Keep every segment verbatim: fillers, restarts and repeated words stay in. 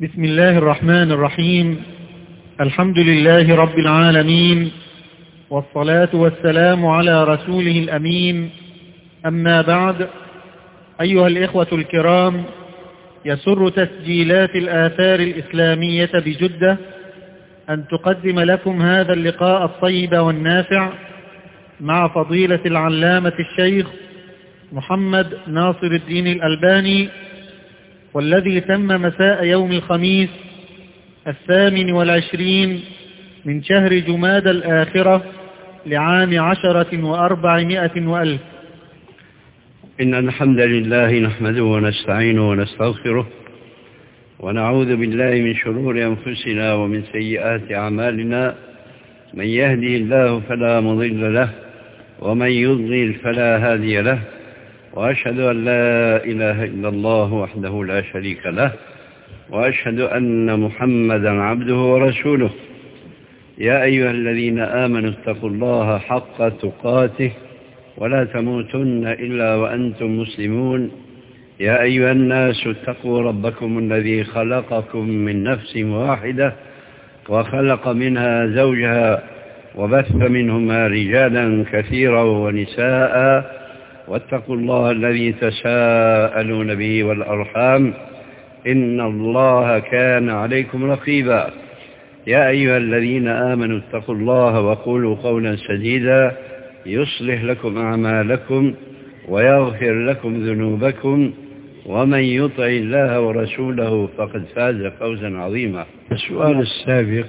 بسم الله الرحمن الرحيم. الحمد لله رب العالمين، والصلاة والسلام على رسوله الأمين. أما بعد، أيها الإخوة الكرام، يسر تسجيلات الآثار الإسلامية بجدة أن تقدم لكم هذا اللقاء الطيب والنافع مع فضيلة العلامة الشيخ محمد ناصر الدين الألباني، والذي تم مساء يوم الخميس الثامن والعشرين من شهر جماد الآخرة لعام عشرة وأربعمائة وألف. إن الحمد لله نحمده ونستعينه ونستغفره ونعوذ بالله من شرور أنفسنا ومن سيئات أعمالنا. من يهدي الله فلا مضل له ومن يضلل فلا هادي له، وأشهد أن لا إله إلا الله وحده لا شريك له، وأشهد أن محمدا عبده ورسوله. يا أيها الذين آمنوا اتقوا الله حق تقاته ولا تموتن إلا وأنتم مسلمون. يا أيها الناس اتقوا ربكم الذي خلقكم من نفس واحدة وخلق منها زوجها وبث منهما رجالا كثيرا ونساء، واتقوا الله الذي تساءلون به والأرحام إن الله كان عليكم رقيبا. يا أيها الذين آمنوا اتقوا الله وقولوا قولا سديدا يصلح لكم أعمالكم ويغفر لكم ذنوبكم، ومن يطع الله ورسوله فقد فاز فوزا عظيما. السؤال السابق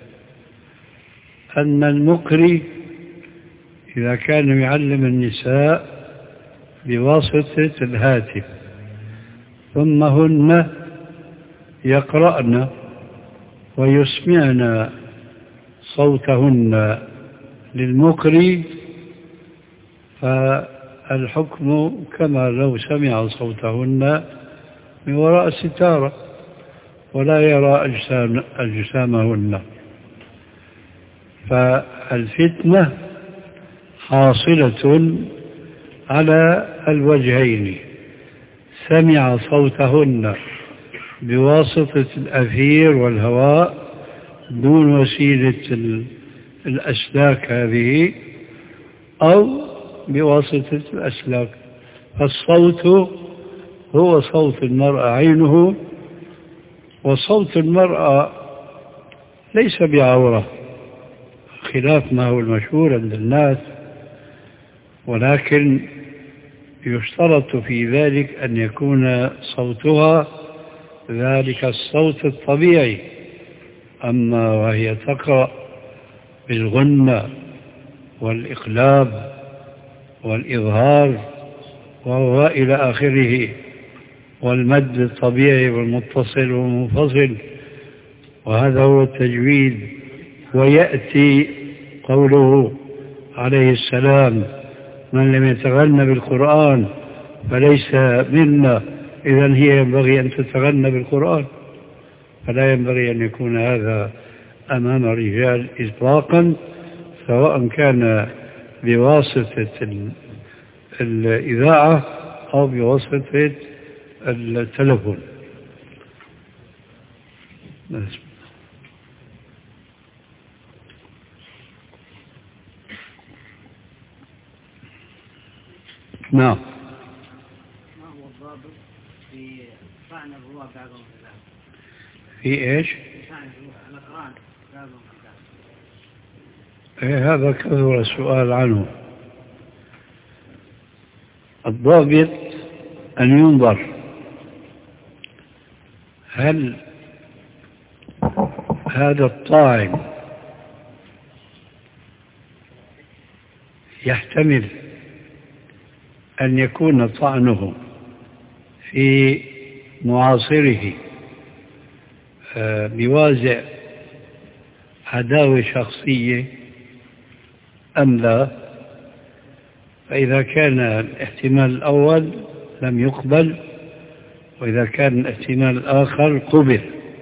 أن المقري إذا كان يعلم النساء بواسطة الهاتف ثم هن يقرأن ويسمعن صوتهن للمقري، فالحكم كما لو سمع صوتهن من وراء ستارة ولا يرى أجسام أجسامهن. فالفتنة حاصلة على الوجهين: سمع صوتهن بواسطة الأثير والهواء دون وسيلة الأسلاك هذه، أو بواسطة الأسلاك. فالصوت هو صوت المرأة عينه، وصوت المرأة ليس بعورة خلاف ما هو المشهور عند الناس، ولكن يشترط في ذلك أن يكون صوتها ذلك الصوت الطبيعي. أما وهي تقرأ بالغنة والإقلاب والإظهار وهو إلى آخره، والمد الطبيعي والمتصل والمنفصل، وهذا هو التجويد. ويأتي قوله عليه السلام: من لم يتغنى بالقرآن فليس منا. إذن هي ينبغي أن تتغنى بالقرآن، فلا ينبغي أن يكون هذا أمام رجال إطلاقا، سواء كان بواسطة الإذاعة أو بواسطة التلفون. نعم. ما هو الضابط في طعن الرواة بعضهم في بعض؟ في ايش؟ طعن الأقران بعضهم في بعض. إيه هذا كثر السؤال عنه. الضابط أن ينظر هل هذا الطاعن يحتمل أن يكون طعنه في معاصره بوازع عداوة شخصية أم لا. فإذا كان الاحتمال الأول لم يقبل، وإذا كان الاحتمال الآخر قبل.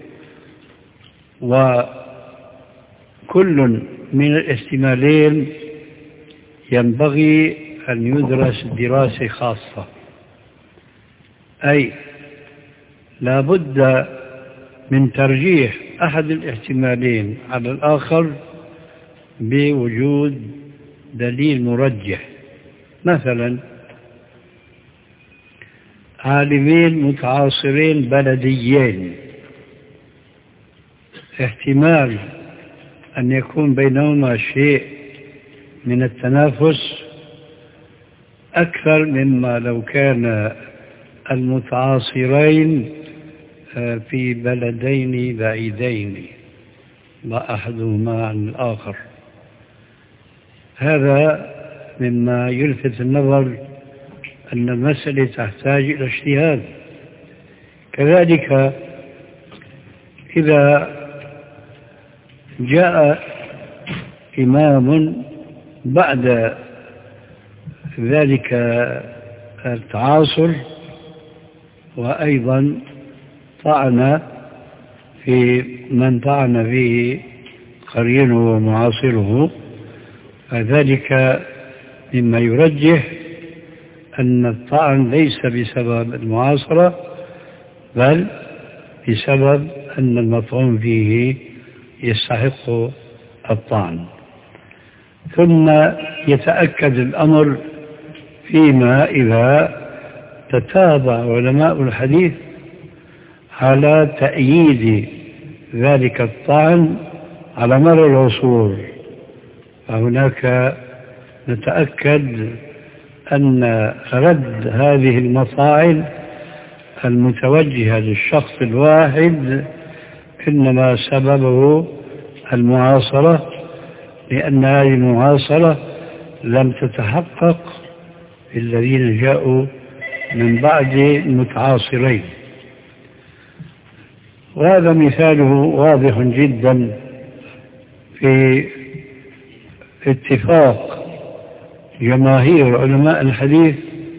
وكل من الاحتمالين ينبغي أن يدرس دراسة خاصة، أي لا بد من ترجيح أحد الاحتمالين على الآخر بوجود دليل مرجح. مثلا عالمين متعاصرين بلديين، احتمال أن يكون بينهما شيء من التنافس أكثر مما لو كان المتعاصرين في بلدين بعيدين ما أحدهما عن الآخر. هذا مما يلفت النظر أن المسألة تحتاج إلى اجتهاد. كذلك إذا جاء إمام بعد ذلك التعاصر وأيضا طعن في من طعن فيه قرينه ومعاصره، فذلك مما يرجح أن الطعن ليس بسبب المعاصرة بل بسبب أن المطعون فيه يستحق الطعن. ثم يتأكد الأمر فيما إذا تتابع علماء الحديث على تأييد ذلك الطعن على مر العصور، فهناك نتأكد أن رد هذه المطاعن المتوجهة للشخص الواحد إنما سببه المعاصرة، لأن هذه المعاصرة لم تتحقق الذين جاءوا من بعد المتعاصرين. وهذا مثاله واضح جدا في اتفاق جماهير علماء الحديث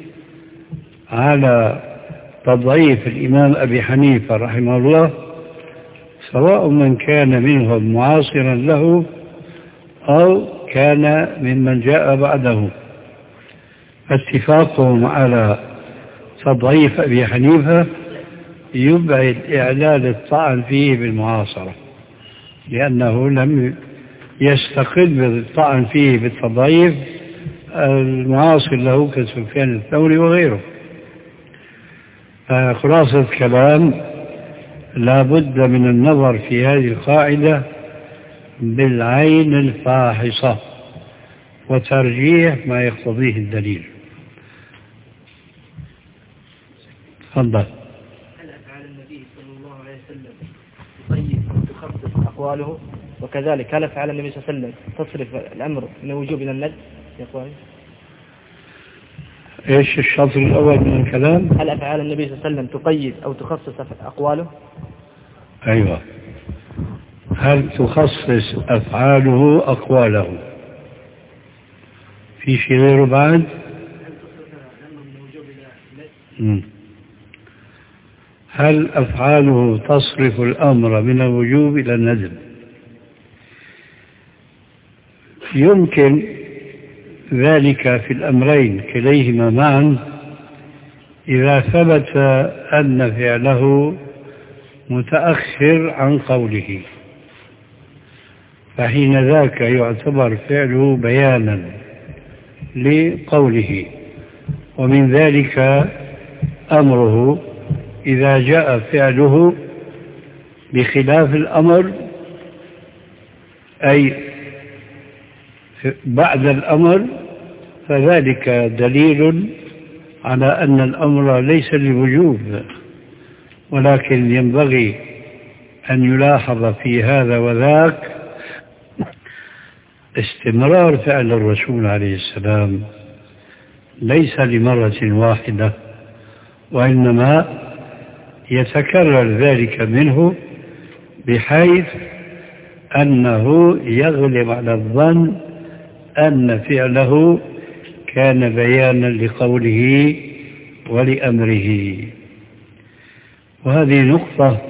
على تضعيف الإمام أبي حنيفة رحمه الله، سواء من كان منهم معاصرا له أو كان ممن جاء بعده. اتفاقهم على تضعيف أبي حنيفة يبعد إعلان الطعن فيه بالمعاصرة، لأنه لم يستقل بالطعن فيه بالتضعيف المعاصر له كسفيان الثوري وغيره. خلاصة الكلام لا بد من النظر في هذه القاعدة بالعين الفاحصة وترجيح ما يقتضيه الدليل. تفضل. هل أفعال النبي صلى الله عليه وسلم طيب تخصص أقواله، وكذلك هل أفعال النبي صلى الله عليه وسلم تصرف الأمر من الوجوب إلى الندب يا أخواني؟ إيش الشطر الأول من الكلام؟ هل أفعال النبي صلى الله عليه وسلم تقيد أو تخصص أقواله؟ أيوة. هل تخصص أفعاله أقواله؟ في شيء غيره بعد؟ هل أفعاله تصرف الأمر من الوجوب إلى الندب؟ يمكن ذلك في الأمرين كليهما معا إذا ثبت أن فعله متأخر عن قوله، فحين ذاك يعتبر فعله بيانا لقوله. ومن ذلك أمره إذا جاء فعله بخلاف الأمر، أي بعد الأمر، فذلك دليل على أن الأمر ليس للوجوب، ولكن ينبغي أن يلاحظ في هذا وذاك استمرار فعل الرسول عليه السلام ليس لمرة واحدة، وإنما يتكرر ذلك منه بحيث أنه يغلب على الظن أن فعله كان بيانا لقوله ولأمره. وهذه نقطة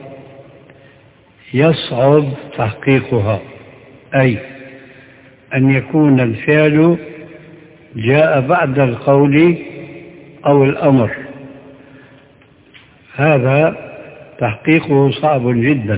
يصعب تحقيقها، أي أن يكون الفعل جاء بعد القول أو الأمر. هذا تحقيقه صعب جدا.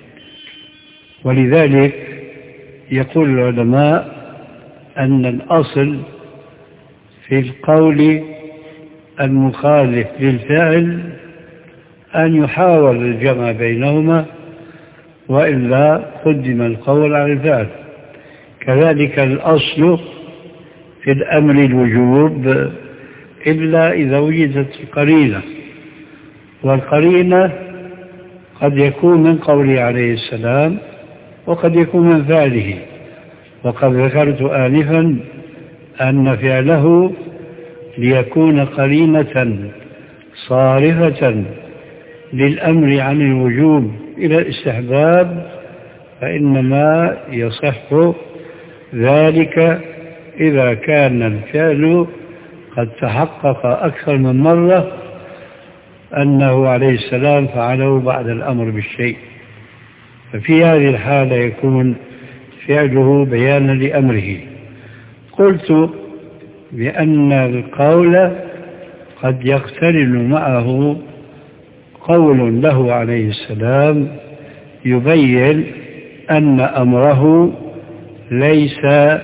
ولذلك يقول العلماء أن الأصل في القول المخالف للفعل أن يحاول الجمع بينهما، وإلا قدم القول على الفعل. كذلك الأصل في الأمر الوجوب إلا إذا وجدت القرينة، والقرينة قد يكون من قوله عليه السلام وقد يكون من فعله. وقد ذكرت آنفا أن فعله ليكون قرينة صارفة للأمر عن الوجوب إلى الاستحباب، فإنما يصح ذلك إذا كان الفعل قد تحقق أكثر من مرة أنه عليه السلام فعله بعد الأمر بالشيء، ففي هذه الحالة يكون فعله بيانا لأمره. قلت بأن القول قد يقترن معه قول له عليه السلام يبين أن أمره ليس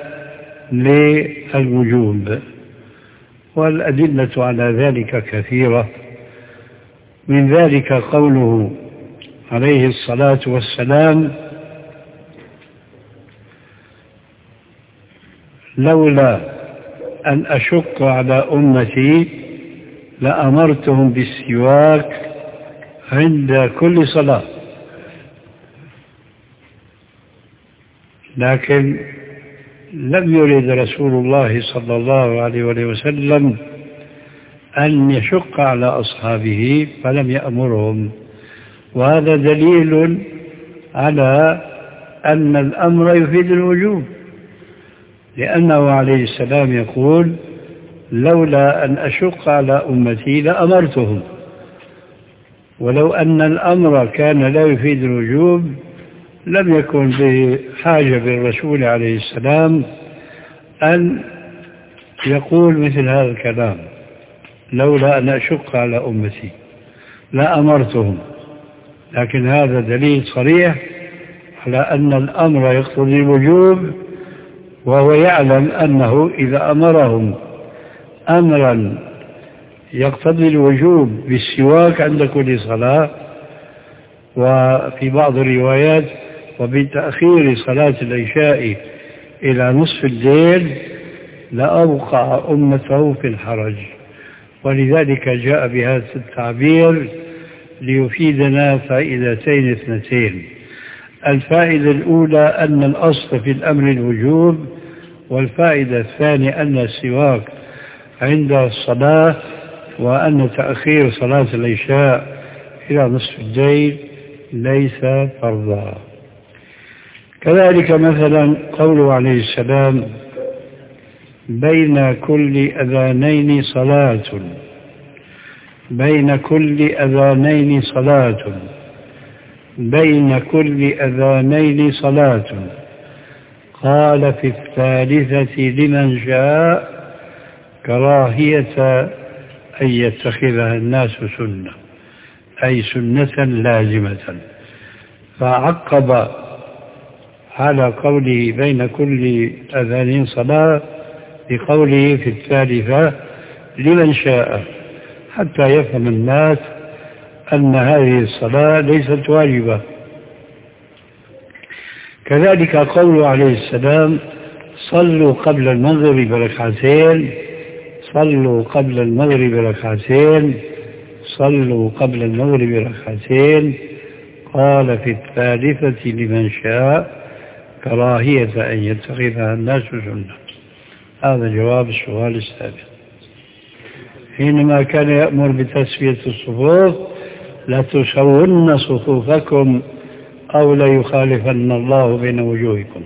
للوجوب، والأدلة على ذلك كثيرة. من ذلك قوله عليه الصلاة والسلام: لولا أن أشق على أمتي لأمرتهم بالسواك عند كل صلاة. لكن لم يرد رسول الله صلى الله عليه وسلم أن يشق على أصحابه فلم يأمرهم، وهذا دليل على أن الأمر يفيد الوجوب، لأنه عليه السلام يقول: لولا أن أشق على أمتي لأمرتهم. ولو أن الأمر كان لا يفيد الوجوب لم يكن بحاجة بالرسول عليه السلام أن يقول مثل هذا الكلام: لولا أن أشق على أمتي لأمرتهم. لكن هذا دليل صريح على أن الأمر يقتضي الوجوب، وهو يعلم أنه إذا أمرهم أمرا يقتضي الوجوب بالسواك عند كل صلاة، وفي بعض الروايات وبتأخير صلاة العشاء إلى نصف الليل، لأوقع أمته في الحرج. ولذلك جاء بهذا التعبير ليفيدنا فائدتين اثنتين. الفائدة الأولى أن الأصل في الأمر الوجوب، والفائدة الثانية أن السواك عند الصلاة، وأن تأخير صلاة العشاء إلى نصف الليل ليس فرضا. كذلك مثلا قوله عليه السلام: بين كل أذانين صلاة، بين كل أذانين صلاة، بين كل أذانين صلاة. قال في الثالثة لمن شاء كراهية أن يتخذها الناس سنة، أي سنة لازمة. فعقب على قوله بين كل أذانين صلاة بقوله في الثالثة لمن شاء، حتى يفهم الناس أن هذه الصلاة ليست واجبة. كذلك قوله عليه السلام: صلوا قبل المغرب ركعتين، صلوا قبل المغرب ركعتين، صلوا قبل المغرب ركعتين. قال في الثالثة لمن شاء كراهية أن يتخذها الناس سنة. هذا جواب السؤال السابق. حينما كان يأمر بتسوية الصفوف: لا تسون صفوفكم أو لا يخالفن الله بين وجوهكم.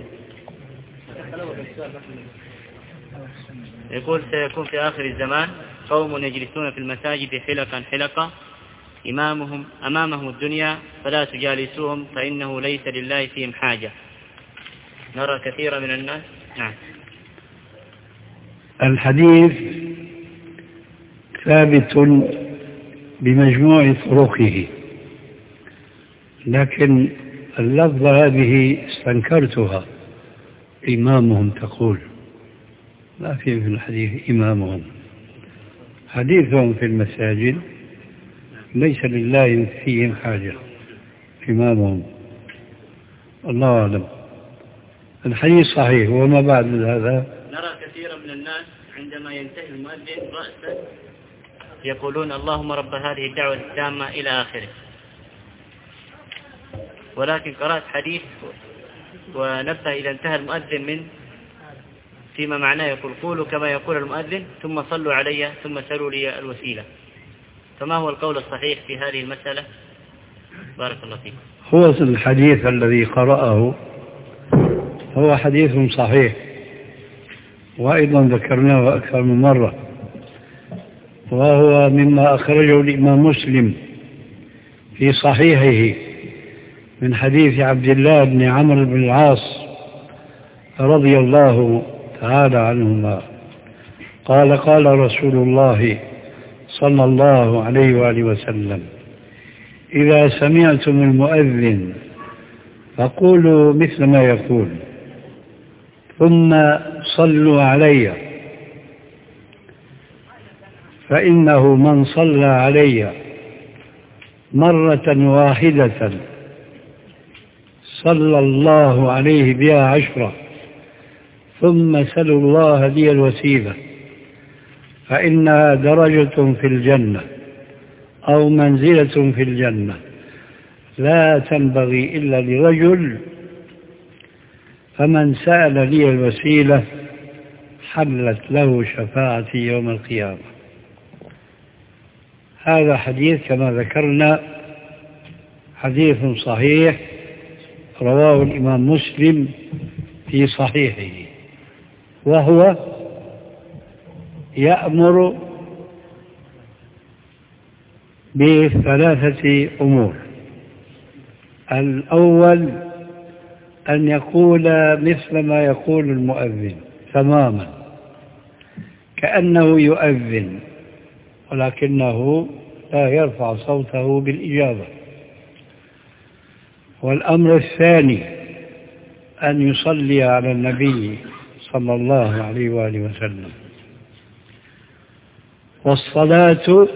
يقول: سيكون في آخر الزمان قوم يجلسون في المساجد حلقا حلقا إمامهم أمامهم الدنيا فلا تجالسوهم فإنه ليس لله فيهم حاجة. نرى كثيرا من الناس. نعم. الحديث ثابت بمجموع طرقه، لكن اللفظ هذه استنكرتها، إمامهم تقول، لا في في الحديث إمامهم. حديثهم في المساجد ليس لله فيهم حاجة، إمامهم. الله أعلم. الحديث صحيح. وما بعد هذا نرى كثيرا من الناس عندما ينتهي المؤذن رأسا يقولون اللهم رب هذه الدعوة التامة إلى آخره، ولكن قرأت حديث ونبه إذا انتهى المؤذن من فيما معناه يقول قولوا كما يقول المؤذن ثم صلوا علي ثم سلوا لي الوسيلة. فما هو القول الصحيح في هذه المسألة؟ بارك الله فيكم. هو الحديث الذي قرأه هو حديث صحيح، وأيضا ذكرناه أكثر من مرة، وهو مما أخرجه الإمام مسلم في صحيحه من حديث عبد الله بن عمرو بن العاص رضي الله تعالى عنهما قال قال رسول الله صلى الله عليه وآله وسلم: إذا سمعتم المؤذن فقولوا مثل ما يقول ثم صلوا علي، فإنه من صلى علي مرة واحدة صلى الله عليه بها عشرة، ثم سلوا الله لي الوسيلة فإنها درجة في الجنة أو منزلة في الجنة لا تنبغي إلا لرجل، فمن سأل لي الوسيلة حلت له شفاعتي يوم القيامة. هذا حديث كما ذكرنا حديث صحيح رواه الإمام مسلم في صحيحه، وهو يأمر بثلاثة أمور. الأول أن يقول مثل ما يقول المؤذن تماما، كأنه يؤذن ولكنه لا يرفع صوته بالإجابة. والأمر الثاني أن يصلي على النبي صلى الله عليه وآله وسلم. والصلاة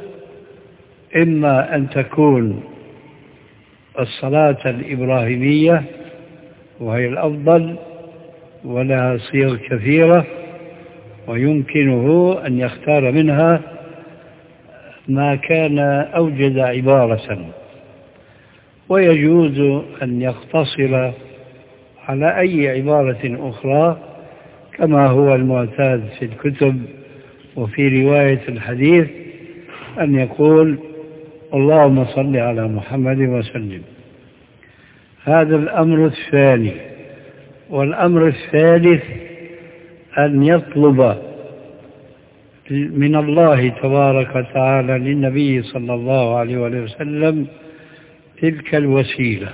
إما أن تكون الصلاة الإبراهيمية وهي الأفضل ولها صيغ كثيرة، ويمكنه أن يختار منها ما كان أوجد عبارة، ويجوز أن يقتصر على أي عبارة أخرى كما هو المعتاد في الكتب وفي رواية الحديث، أن يقول اللهم صل على محمد وسلم. هذا الأمر الثاني. والأمر الثالث أن يطلب من الله تبارك وتعالى للنبي صلى الله عليه وسلم تلك الوسيلة،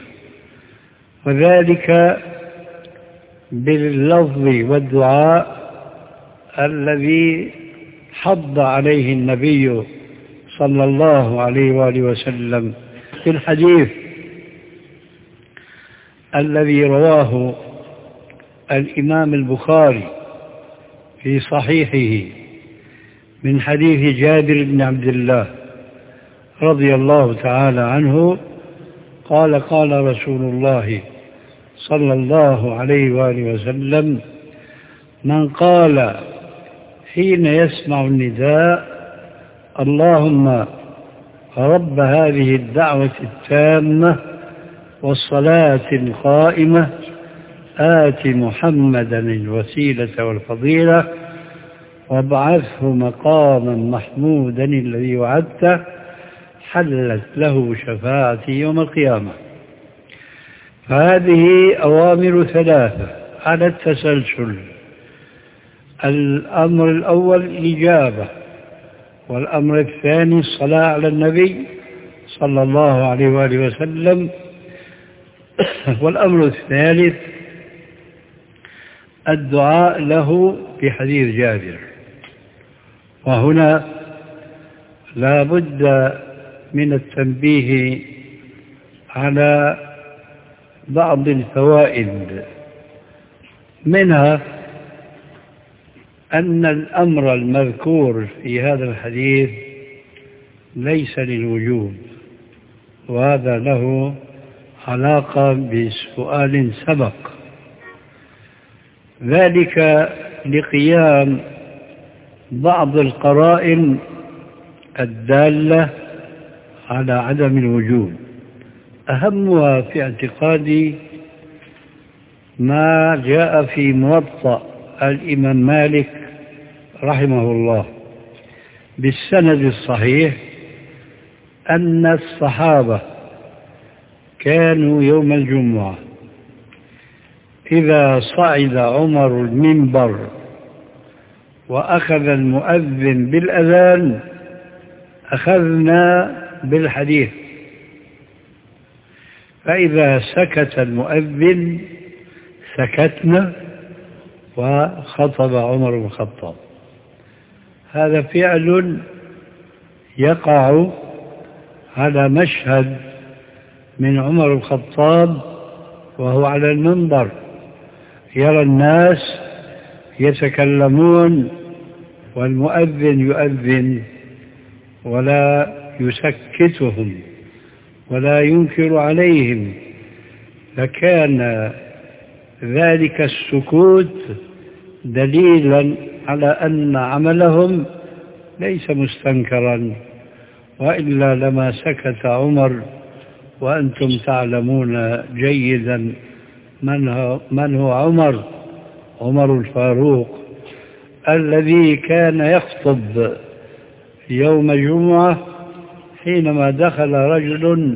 وذلك باللفظ والدعاء الذي حض عليه النبي صلى الله عليه وآله وسلم في الحديث الذي رواه الإمام البخاري في صحيحه من حديث جابر بن عبد الله رضي الله تعالى عنه قال قال رسول الله صلى الله عليه وآله وسلم: من قال حين يسمع النداء اللهم رب هذه الدعوة التامة والصلاة القائمة آت محمدا الوسيلة والفضيلة وابعثه مقاما محمودا الذي وعدته، حلت له شفاعتي يوم القيامة. فهذه أوامر ثلاثة على التسلسل. الأمر الأول الإجابة، والأمر الثاني الصلاة على النبي صلى الله عليه وآله وسلم، والأمر الثالث الدعاء له في حديث جابر. وهنا لا بد من التنبيه على بعض الفوائد، منها أن الأمر المذكور في هذا الحديث ليس للوجوب، وهذا له علاقة بسؤال سبق، ذلك لقيام بعض القرائن الدالة على عدم الوجوب. أهمها في اعتقادي ما جاء في موطأ الإمام مالك رحمه الله بالسند الصحيح أن الصحابة كانوا يوم الجمعة إذا صعد عمر المنبر وأخذ المؤذن بالأذان أخذنا بالحديث، فإذا سكت المؤذن سكتنا وخطب عمر بن الخطاب. هذا فعل يقع على مشهد من عمر بن الخطاب وهو على المنبر يرى الناس يتكلمون والمؤذن يؤذن ولا يسكتهم ولا ينكر عليهم، فكان ذلك السكوت دليلا على أن عملهم ليس مستنكرا، وإلا لما سكت عمر، وأنتم تعلمون جيدا من هو, من هو عمر عمر الفاروق الذي كان يخطب يوم الجمعة حينما دخل رجل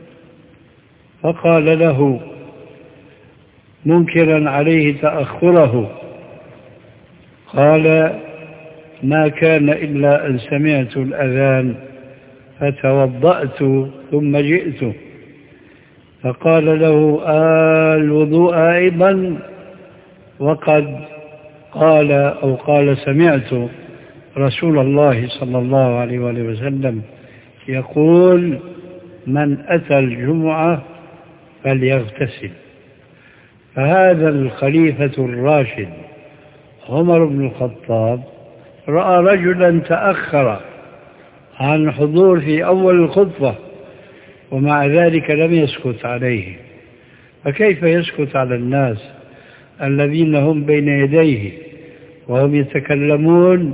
فقال له منكرا عليه تأخره، قال ما كان إلا أن سمعت الأذان فتوضأت ثم جئت، فقال له آه الوضوء أيضا، وقد قال أو قال سمعت رسول الله صلى الله عليه وآله وسلم يقول من أتى الجمعة فليغتسل. فهذا الخليفة الراشد عمر بن الخطاب رأى رجلا تأخر عن حضور في أول الخطبة ومع ذلك لم يسكت عليه، فكيف يسكت على الناس الذين هم بين يديه وهم يتكلمون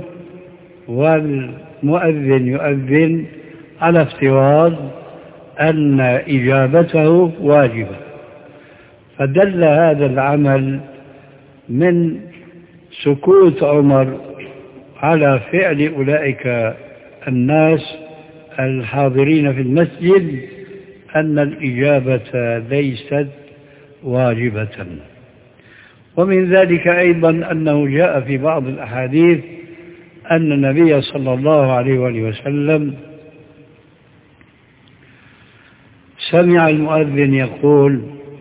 والمؤذن يؤذن على افتراض أن إجابته واجبة؟ فدل هذا العمل من سكوت عمر على فعل أولئك الناس الحاضرين في المسجد أن الإجابة ليست واجبة. ومن ذلك أيضا أنه جاء في بعض الأحاديث أن النبي صلى الله عليه وآله وسلم سمع المؤذن يقول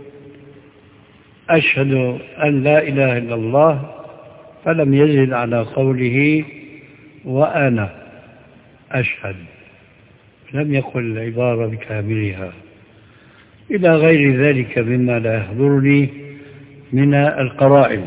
أشهد أن لا إله إلا الله، فلم يزد على قوله وأنا أشهد، لم يقل العبارة بكاملها، إلى غير ذلك مما لا يحضرني من القرائن.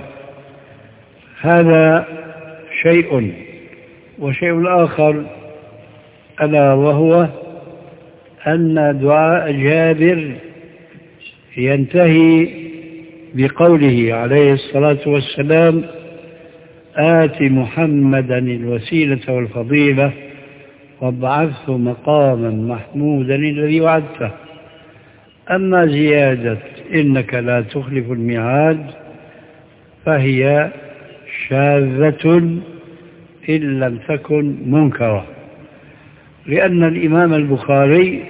هذا شيء. وشيء آخر ألا وهو أن دعاء جابر ينتهي بقوله عليه الصلاة والسلام آت محمدا الوسيلة والفضيلة وابعثه مقاما محمودا الذي وعدته. أما زيادة إنك لا تخلف الميعاد فهي شاذة إن لم تكن منكرة، لأن الإمام البخاري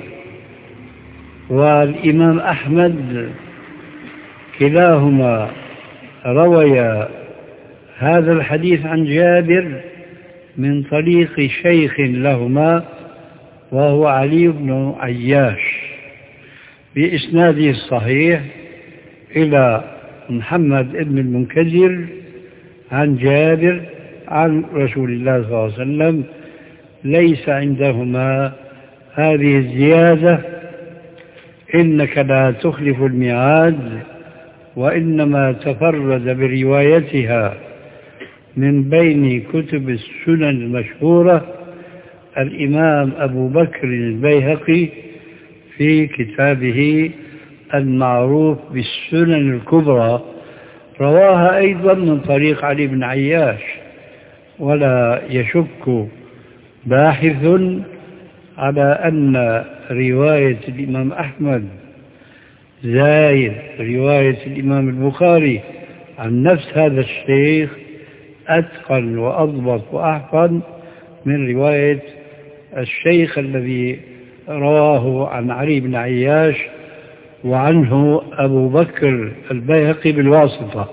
والإمام أحمد كلاهما رويا هذا الحديث عن جابر من طريق شيخ لهما وهو علي بن عياش بإسناده الصحيح إلى محمد بن المنكدر عن جابر عن رسول الله صلى الله عليه وسلم. ليس عندهما هذه الزيادة إنك لا تخلف الميعاد، وإنما تفرد بروايتها من بين كتب السنن المشهورة الإمام أبو بكر البيهقي في كتابه المعروف بالسنن الكبرى، رواها أيضا من طريق علي بن عياش. ولا يشك باحث على أن رواية الإمام أحمد زايد رواية الإمام البخاري عن نفس هذا الشيخ أتقن وأضبط وأحفظ من رواية الشيخ الذي رواه عن علي بن عياش وعنه أبو بكر البيهقي بالواسطة.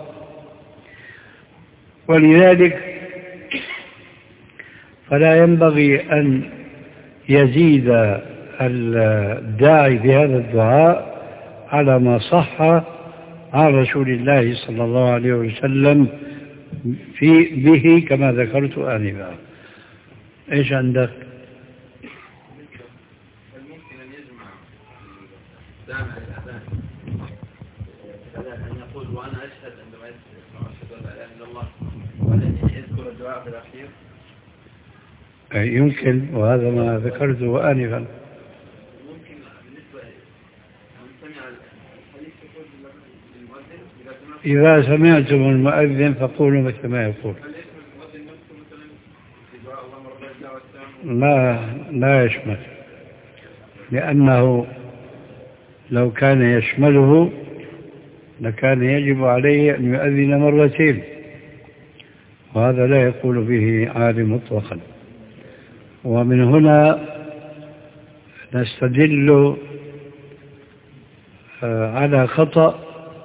ولذلك فلا ينبغي أن يزيد الداعي بهذا الدعاء على ما صح عن رسول الله صلى الله عليه وسلم في به كما ذكرت آنفا. إيش عندك؟ الممكن أن يجمع سامع الأذان أن يقول وأنا أشهد عندما يسمع أشهد أن لا إله إلا الله، والذي يذكر الدعاء في الأخير يمكن، وهذا ما ذكرته آنفا. ممكن بالنسبة من سمع الحديث يقول للمؤذن إذا سمعتم المؤذن فقولوا مثل ما يقول. لا لا يشمل، لأنه لو كان يشمله لكان يجب عليه أن يؤذن مرتين، وهذا لا يقول به عالم مطلقا. ومن هنا نستدل على خطأ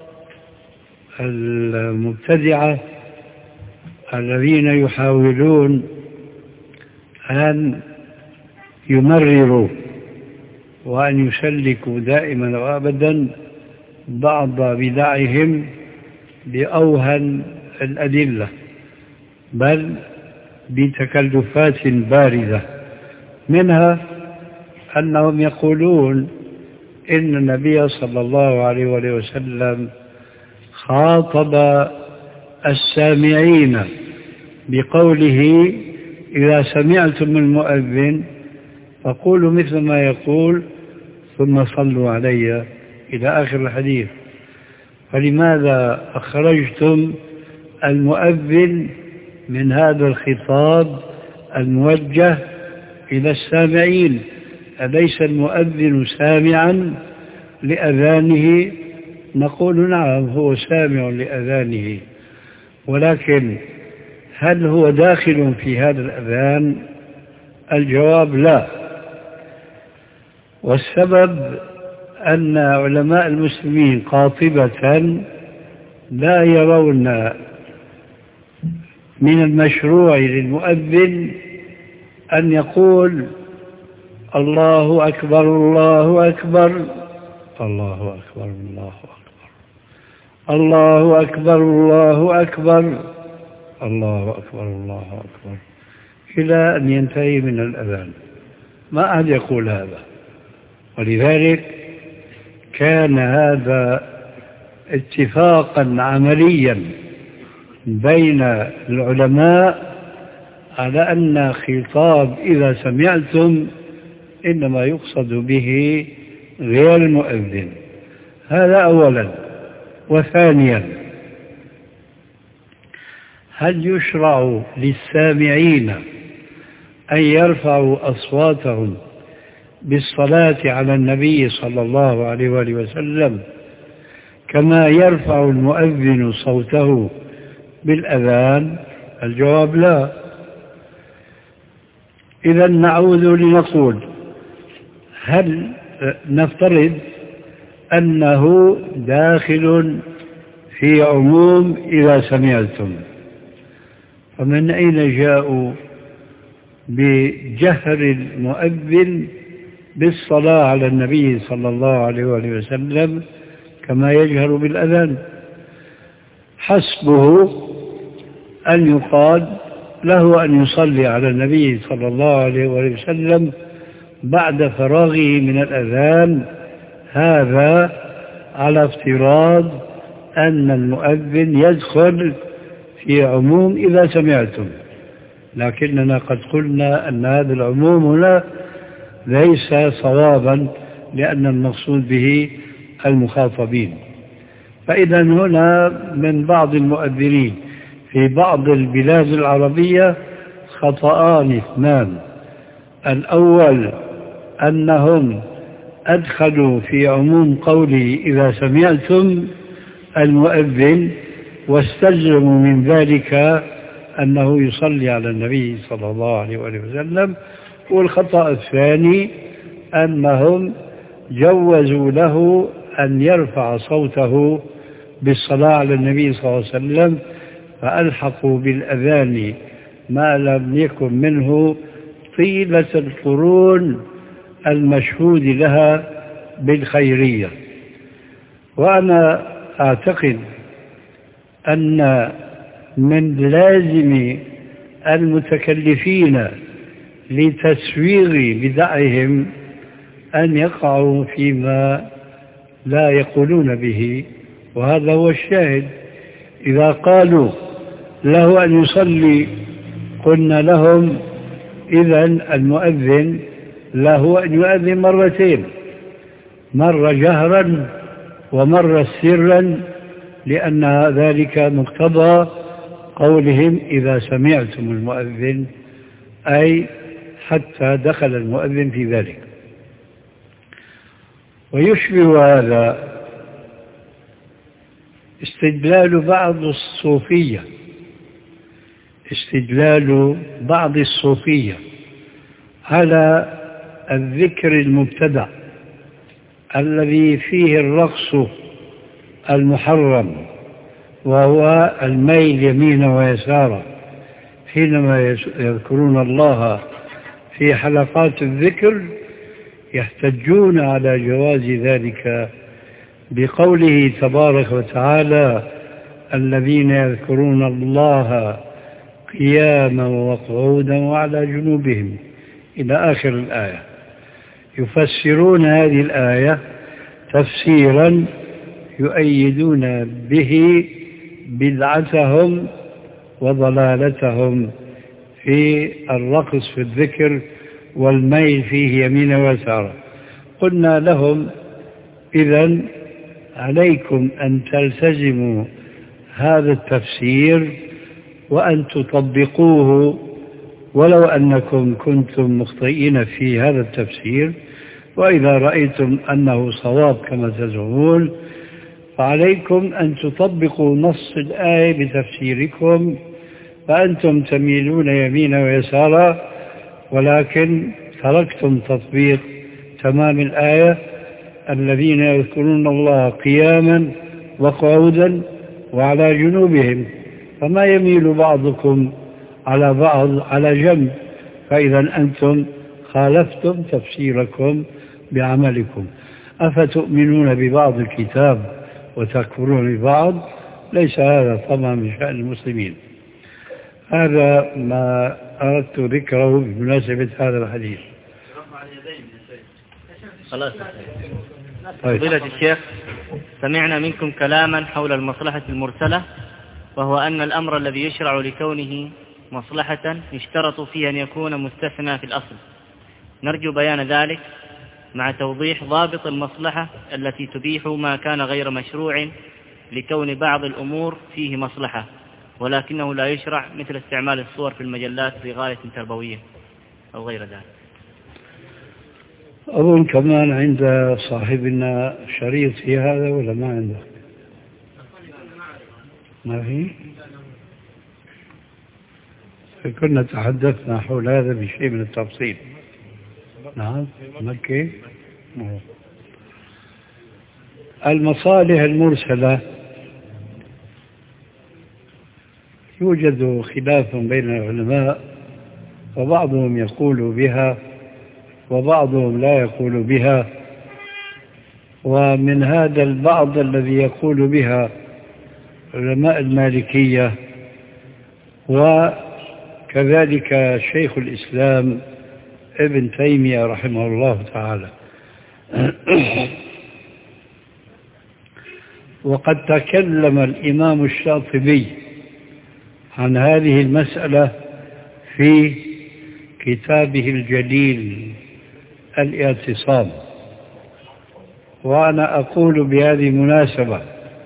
المبتدعة الذين يحاولون أن يمرروا وأن يسلكوا دائما وأبدا بعض بدعهم بأوهن الأدلة، بل بتكلفات باردة. منها أنهم يقولون إن النبي صلى الله عليه وسلم خاطب السامعين بقوله إذا سمعتم المؤذن فقولوا مثل ما يقول ثم صلوا علي إلى آخر الحديث. فلماذا أخرجتم المؤذن من هذا الخطاب الموجه إلى السامعين؟ أليس المؤذن سامعا لأذانه؟ نقول نعم، هو سامع لأذانه، ولكن هل هو داخل في هذا الأذان؟ الجواب لا. والسبب أن علماء المسلمين قاطبة لا يرون من المشروع للمؤذن أن يقول الله أكبر الله أكبر الله أكبر الله أكبر الله أكبر الله أكبر الله أكبر الله أكبر إلى أن ينتهي من الأذان. ما أحد يقول هذا. ولذلك كان هذا اتفاقا عمليا بين العلماء على أن خطاب إذا سمعتم إنما يقصد به غير المؤذن. هذا أولا. وثانيا، هل يشرع للسامعين أن يرفعوا أصواتهم بالصلاة على النبي صلى الله عليه وآله وسلم كما يرفع المؤذن صوته بالأذان؟ الجواب لا. إذا نعود لنقول هل نفترض أنه داخل في عموم إذا سمعتم، فمن أين جاءوا بجهر المؤذن بالصلاة على النبي صلى الله عليه وسلم كما يجهر بالأذان؟ حسبه أن يقال له أن يصلي على النبي صلى الله عليه وسلم بعد فراغه من الأذان هذا على افتراض أن المؤذن يدخل في عموم إذا سمعتم، لكننا قد قلنا أن هذا العموم هنا ليس صوابا، لأن المقصود به المخاطبين. فإذا هنا من بعض المؤذنين في بعض البلاد العربية خطأان اثنان. الأول أنهم أدخلوا في عموم قوله إذا سمعتم المؤذن واستلزموا من ذلك أنه يصلي على النبي صلى الله عليه وسلم. والخطأ الثاني أنهم جوزوا له أن يرفع صوته بالصلاة على النبي صلى الله عليه وسلم، فألحقوا بالأذان ما لم يكن منه طيلة القرون المشهود لها بالخيرية. وأنا أعتقد أن من لازم المتكلفين لتسويغ بدعهم أن يقعوا فيما لا يقولون به، وهذا هو الشاهد. إذا قالوا له أن يصلي قلنا لهم إذن المؤذن له أن يؤذن مرتين، مرة جهرا ومرة سرا، لأن ذلك مقتضى قولهم إذا سمعتم المؤذن، أي حتى دخل المؤذن في ذلك. ويشبه هذا استدلال بعض الصوفية استدلال بعض الصوفية على الذكر المبتدع الذي فيه الرقص المحرم، وهو الميل يمينا ويسارا حينما يذكرون الله في حلقات الذكر، يحتجون على جواز ذلك بقوله تبارك وتعالى الذين يذكرون الله قياما وقعودا وعلى جنوبهم إلى آخر الآية. يفسرون هذه الآية تفسيرا يؤيدون به بدعتهم وضلالتهم في الرقص في الذكر والميل فيه يمين ويسار. قلنا لهم إذن عليكم أن تلتزموا هذا التفسير وأن تطبقوه، ولو أنكم كنتم مخطئين في هذا التفسير. وإذا رأيتم أنه صواب كما تزعمون فعليكم أن تطبقوا نص الآية بتفسيركم، فأنتم تميلون يمينا ويسارا، ولكن تركتم تطبيق تمام الآية الذين يذكرون الله قياما وقعودا وعلى جنوبهم، فما يميل بعضكم على بعض على جنب، فإذا أنتم خالفتم تفسيركم بعملكم. أفتؤمنون ببعض الكتاب وتكفرون ببعض؟ ليس هذا طبعا من شأن المسلمين. هذا ما أردت ذكره بمناسبة هذا الحديث. خلاص. فضيلة الشيخ، سمعنا منكم كلاما حول المصلحة المرسلة، وهو أن الأمر الذي يشرع لكونه مصلحة يشترط فيه أن يكون مستثنى في الأصل. نرجو بيان ذلك مع توضيح ضابط المصلحة التي تبيح ما كان غير مشروع لكون بعض الأمور فيه مصلحة ولكنه لا يشرع، مثل استعمال الصور في المجلات لغاية تربوية أو غير ذلك. أظن كمان عند صاحبنا شريط في هذا ولا ما عنده؟ ما في؟ كنا تحدثنا حول هذا بشيء من التفصيل. نعم مكي. المصالح المرسلة يوجد خلاف بين العلماء، وبعضهم يقول بها وبعضهم لا يقول بها. ومن هذا البعض الذي يقول بها علماء المالكية وكذلك شيخ الإسلام ابن تيمية رحمه الله تعالى. وقد تكلم الإمام الشاطبي عن هذه المسألة في كتابه الجليل الاعتصام. وأنا أقول بهذه المناسبة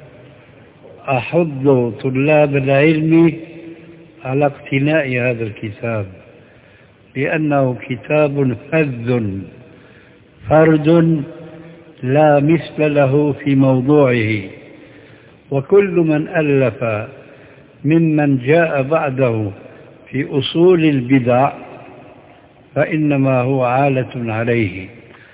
أحض طلاب العلم على اقتناء هذا الكتاب، لأنه كتاب فذ فرد لا مثل له في موضوعه، وكل من ألف ممن جاء بعده في أصول البدع فإنما هو عالة عليه.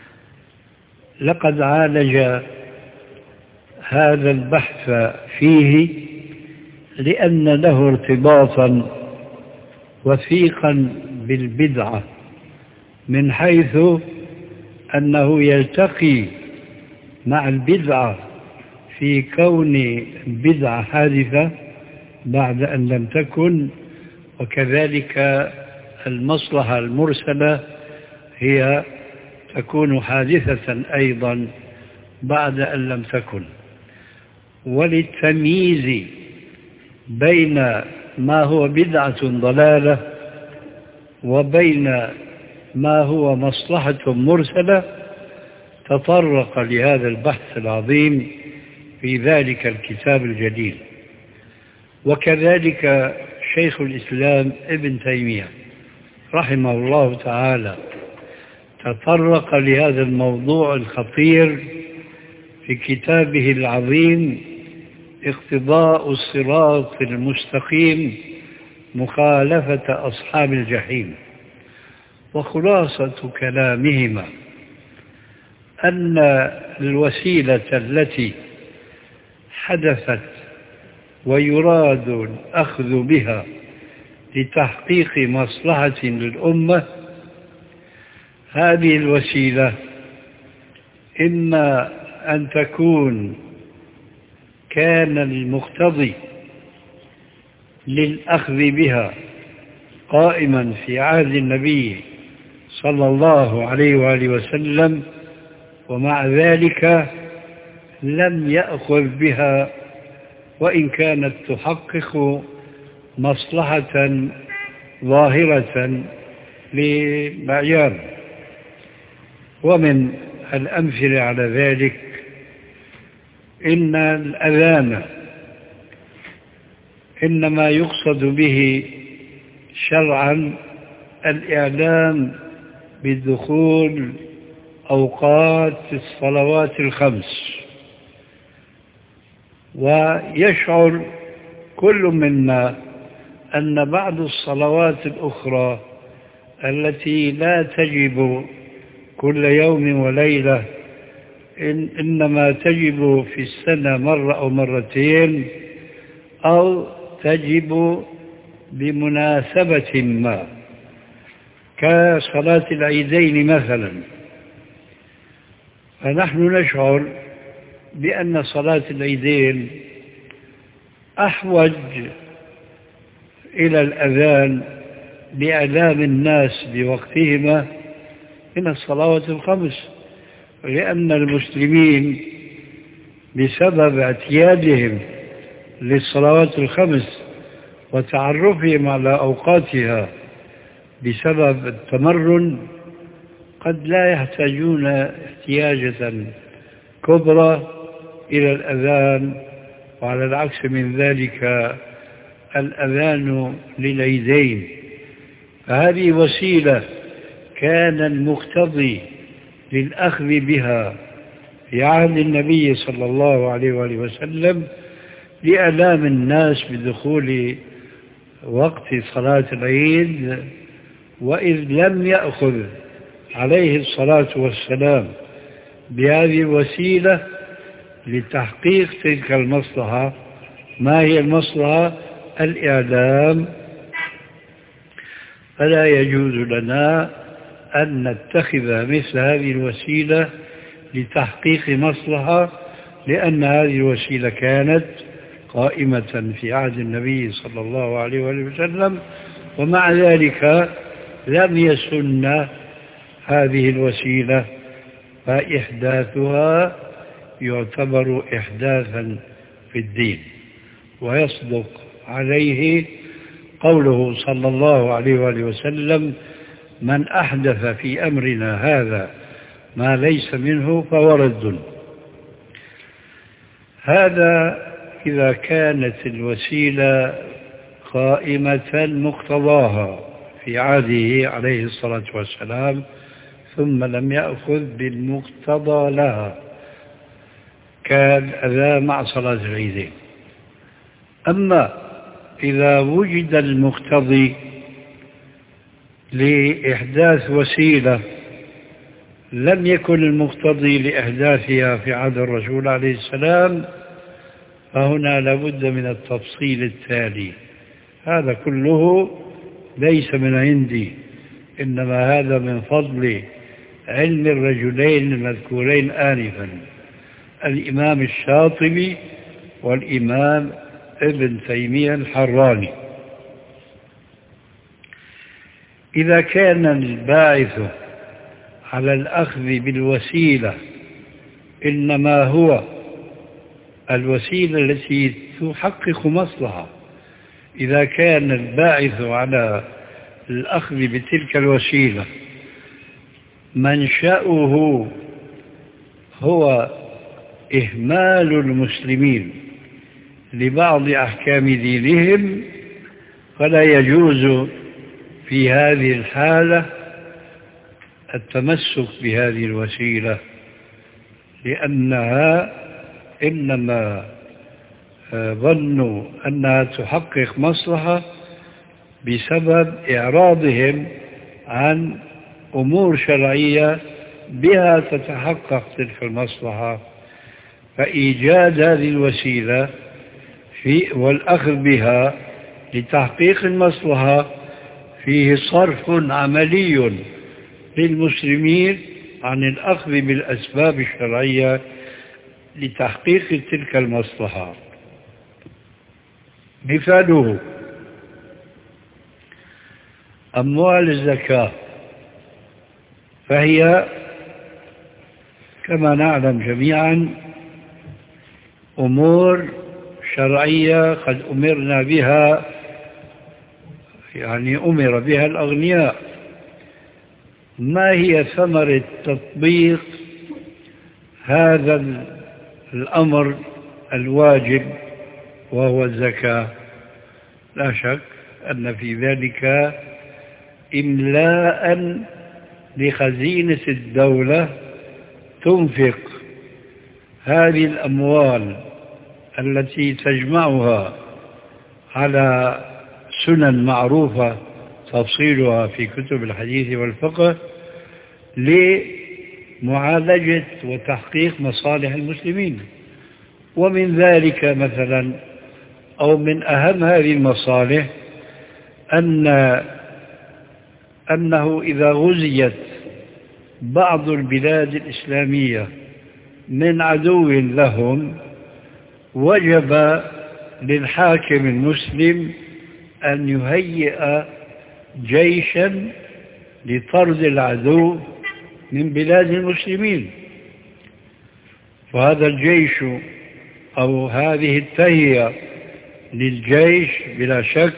لقد عالج هذا البحث فيه لأن له ارتباطا وثيقا بالبدعة، من حيث أنه يلتقي مع البدعة في كون بدعة حادثة بعد أن لم تكن، وكذلك المصلحة المرسلة هي تكون حادثة أيضا بعد أن لم تكن. وللتمييز بين ما هو بدعة ضلالة وبين ما هو مصلحة مرسلة تطرق لهذا البحث العظيم في ذلك الكتاب الجليل. وكذلك شيخ الإسلام ابن تيمية رحمه الله تعالى تطرق لهذا الموضوع الخطير في كتابه العظيم اقتضاء الصراط المستقيم مخالفة أصحاب الجحيم. وخلاصة كلامهما أن الوسيلة التي حدثت ويراد الأخذ بها لتحقيق مصلحة للأمة، هذه الوسيلة إما أن تكون كان المقتضي للأخذ بها قائما في عهد النبي صلى الله عليه وآله وسلم، ومع ذلك لم يأخذ بها وإن كانت تحقق مصلحة ظاهرة لمعيار. ومن الأمثلة على ذلك إن الأذان إنما يقصد به شرعا الإعلام بدخول أوقات الصلوات الخمس، ويشعر كل منا أن بعض الصلوات الأخرى التي لا تجب كل يوم وليلة إن إنما تجب في السنة مرة أو مرتين، أو تجب بمناسبة ما كصلاة العيدين مثلا، فنحن نشعر بأن صلاة العيدين أحوج إلى الأذان لإعلام الناس بوقتهما من الصلوات الخمس، لأن المسلمين بسبب اعتيادهم للصلوات الخمس وتعرفهم على أوقاتها بسبب التمرن قد لا يحتاجون احتياجة كبرى إلى الأذان، وعلى العكس من ذلك الأذان للعيدين. فهذه وسيلة كان المقتضي للأخذ بها في عهد النبي صلى الله عليه وآله وسلم لإعلام الناس بدخول وقت صلاة العيد، وإذ لم يأخذ عليه الصلاة والسلام بهذه الوسيلة لتحقيق تلك المصلحة. ما هي المصلحة؟ الإعلام. فلا يجوز لنا أن نتخذ مثل هذه الوسيلة لتحقيق مصلحة، لأن هذه الوسيلة كانت قائمة في عهد النبي صلى الله عليه وسلم، ومع ذلك لم يسن هذه الوسيلة، فإحداثها يعتبر إحداثا في الدين، ويصدق عليه قوله صلى الله عليه وآله وسلم: من أحدث في أمرنا هذا ما ليس منه فهو رد. هذا إذا كانت الوسيلة قائمة مقتضاها في عهده عليه الصلاة والسلام، ثم لم يأخذ بالمقتضى لها كالأذان مع صلاة العيدين. أما إذا وجد المقتضي لإحداث وسيلة لم يكن المقتضي لإحداثها في عهد الرسول عليه السلام، فهنا لابد من التفصيل التالي. هذا كله ليس من عندي، إنما هذا من فضل علم الرجلين المذكورين آنفا، الإمام الشاطبي والإمام ابن تيمية الحراني. إذا كان الباعث على الأخذ بالوسيلة إنما هو الوسيلة التي تحقق مصلحة، إذا كان الباعث على الأخذ بتلك الوسيلة منشأه هو إهمال المسلمين لبعض أحكام دينهم، فلا يجوز في هذه الحالة التمسك بهذه الوسيلة، لأنها إنما ظنوا أنها تحقق مصلحة بسبب إعراضهم عن أمور شرعية بها تتحقق تلك المصلحة، فإيجاد هذه الوسيلة في والأخذ بها لتحقيق المصلحة فيه صرف عملي للمسلمين عن الأخذ بالأسباب الشرعية لتحقيق تلك المصلحة. مثاله أموال الزكاة، فهي كما نعلم جميعا أمور شرعية قد أمرنا بها، يعني أمر بها الأغنياء. ما هي ثمرة تطبيق هذا الأمر الواجب وهو الزكاة؟ لا شك أن في ذلك إملاء لخزينة الدولة تنفق هذه الأموال التي تجمعها على سنن معروفة تفصيلها في كتب الحديث والفقه لمعالجة وتحقيق مصالح المسلمين. ومن ذلك مثلا أو من أهم هذه المصالح أن أنه إذا غزيت بعض البلاد الإسلامية من عدو لهم وجب للحاكم المسلم أن يهيئ جيشا لطرد العدو من بلاد المسلمين، وهذا الجيش أو هذه التهيئة للجيش بلا شك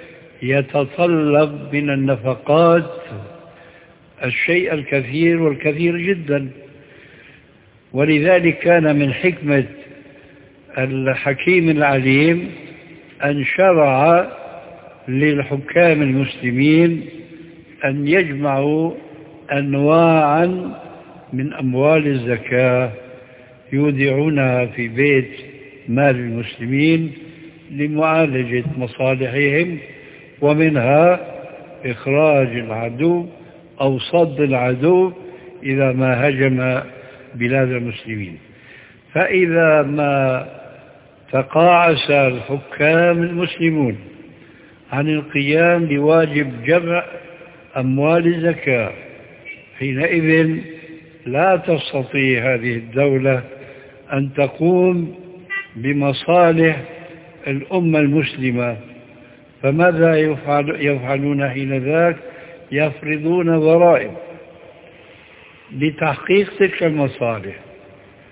يتطلب من النفقات الشيء الكثير والكثير جدا. ولذلك كان من حكمة الحكيم العليم أن شرع للحكام المسلمين أن يجمعوا أنواعا من أموال الزكاة يودعونها في بيت مال المسلمين لمعالجة مصالحهم، ومنها إخراج العدو أو صد العدو إذا ما هجم بلاد المسلمين. فإذا ما تقاعس الحكام المسلمون عن القيام بواجب جمع أموال الزكاة، حينئذ لا تستطيع هذه الدولة أن تقوم بمصالح الأمة المسلمة. فماذا يفعل يفعلون حين ذاك؟ يفرضون ضرائب لتحقيق تلك المصالح.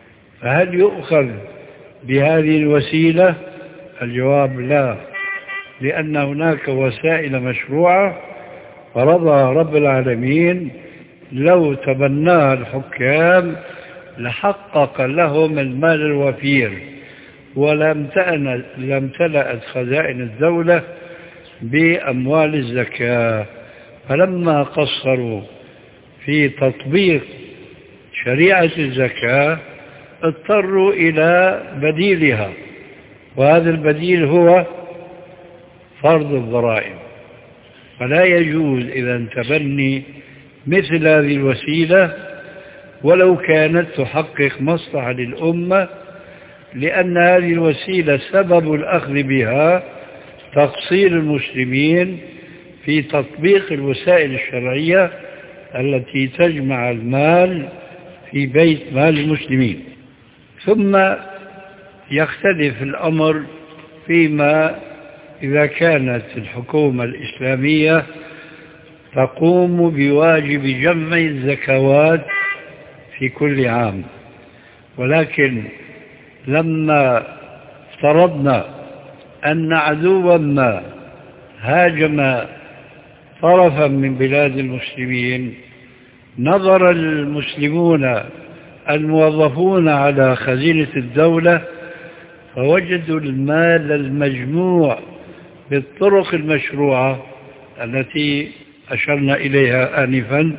فهل يؤخذ بهذه الوسيلة؟ الجواب لا، لأن هناك وسائل مشروعة فرضها رب العالمين لو تبناها الحكام لحقق لهم المال الوفير ولم لم تلأت خزائن الدولة بأموال الزكاة. فلما قصروا في تطبيق شريعة الزكاة اضطروا إلى بديلها، وهذا البديل هو فرض الضرائب. فلا يجوز إذا تبني مثل هذه الوسيلة ولو كانت تحقق مصلحة للأمة، لأن هذه الوسيلة سبب الأخذ بها تقصير المسلمين في تطبيق الوسائل الشرعية التي تجمع المال في بيت مال المسلمين. ثم يختلف الأمر فيما إذا كانت الحكومة الإسلامية تقوم بواجب جمع الزكوات في كل عام، ولكن لما افترضنا أن عدوا ما هاجم طرفا من بلاد المسلمين، نظر المسلمون الموظفون على خزينة الدولة فوجدوا المال المجموع بالطرق المشروعة التي أشرنا إليها آنفا،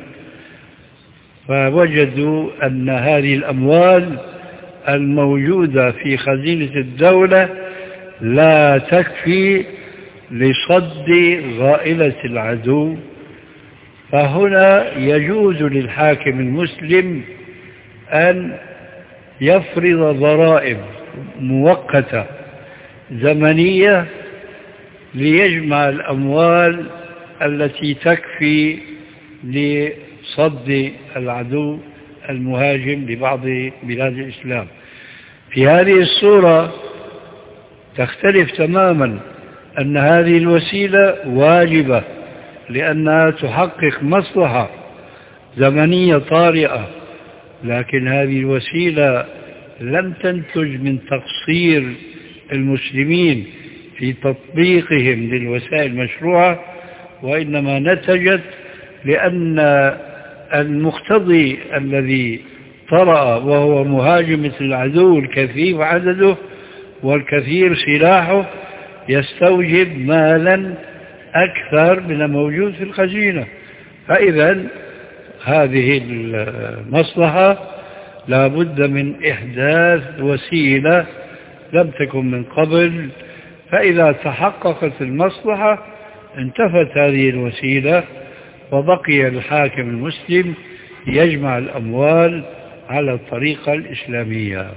فوجدوا أن هذه الأموال الموجودة في خزينة الدولة لا تكفي لصد غائلة العدو. فهنا يجوز للحاكم المسلم أن يفرض ضرائب مؤقتة زمنية ليجمع الأموال التي تكفي لصد العدو المهاجم لبعض بلاد الإسلام. في هذه الصورة تختلف تماما أن هذه الوسيلة واجبة لأنها تحقق مصلحة زمنية طارئة، لكن هذه الوسيلة لم تنتج من تقصير المسلمين في تطبيقهم للوسائل المشروعة، وإنما نتجت لأن المقتضي الذي طرأ وهو مهاجمة العدو الكثير عدده والكثير سلاحه يستوجب مالا أكثر من الموجود في الخزينة. فإذا هذه المصلحة لا بد من إحداث وسيلة لم تكن من قبل، فإذا تحققت المصلحة انتفت هذه الوسيلة وبقي الحاكم المسلم يجمع الأموال على الطريقة الإسلامية.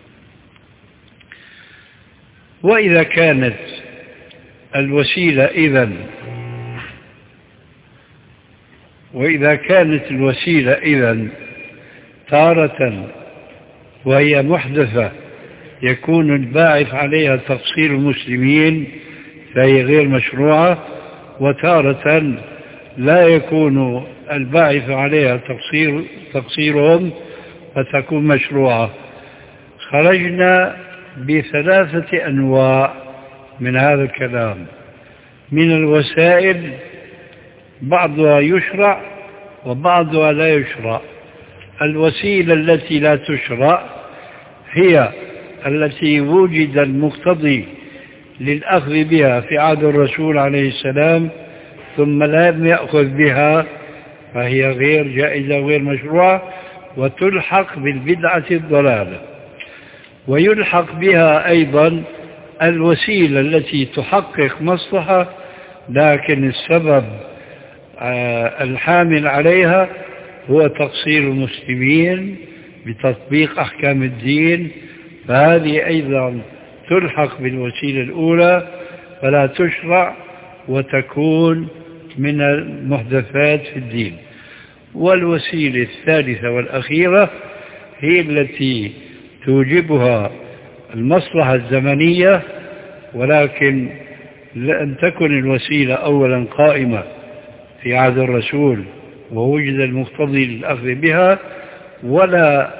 وإذا كانت الوسيلة إذن وإذا كانت الوسيلة إذن تارة وهي محدثة يكون الباعث عليها تقصير المسلمين فهي غير مشروعة، وتارة لا يكون الباعث عليها تقصير تقصيرهم فتكون مشروعة. خرجنا بثلاثة أنواع من هذا الكلام. من الوسائل بعضها يشرع وبعضها لا يشرع. الوسيلة التي لا تشرع هي التي وجد المقتضي للأخذ بها في عهد الرسول عليه السلام ثم لم يأخذ بها، فهي غير جائزة وغير مشروعة وتلحق بالبدعة الضلالة. ويلحق بها أيضا الوسيلة التي تحقق مصلحة لكن السبب الحامل عليها هو تقصير المسلمين بتطبيق أحكام الدين، فهذه أيضا تلحق بالوسيلة الأولى فلا تشرع وتكون من المحدثات في الدين. والوسيلة الثالثة والأخيرة هي التي توجبها المصلحة الزمنية، ولكن لأن تكن الوسيلة أولا قائمة في عهد الرسول ووجد المقتضي للأخذ بها، ولا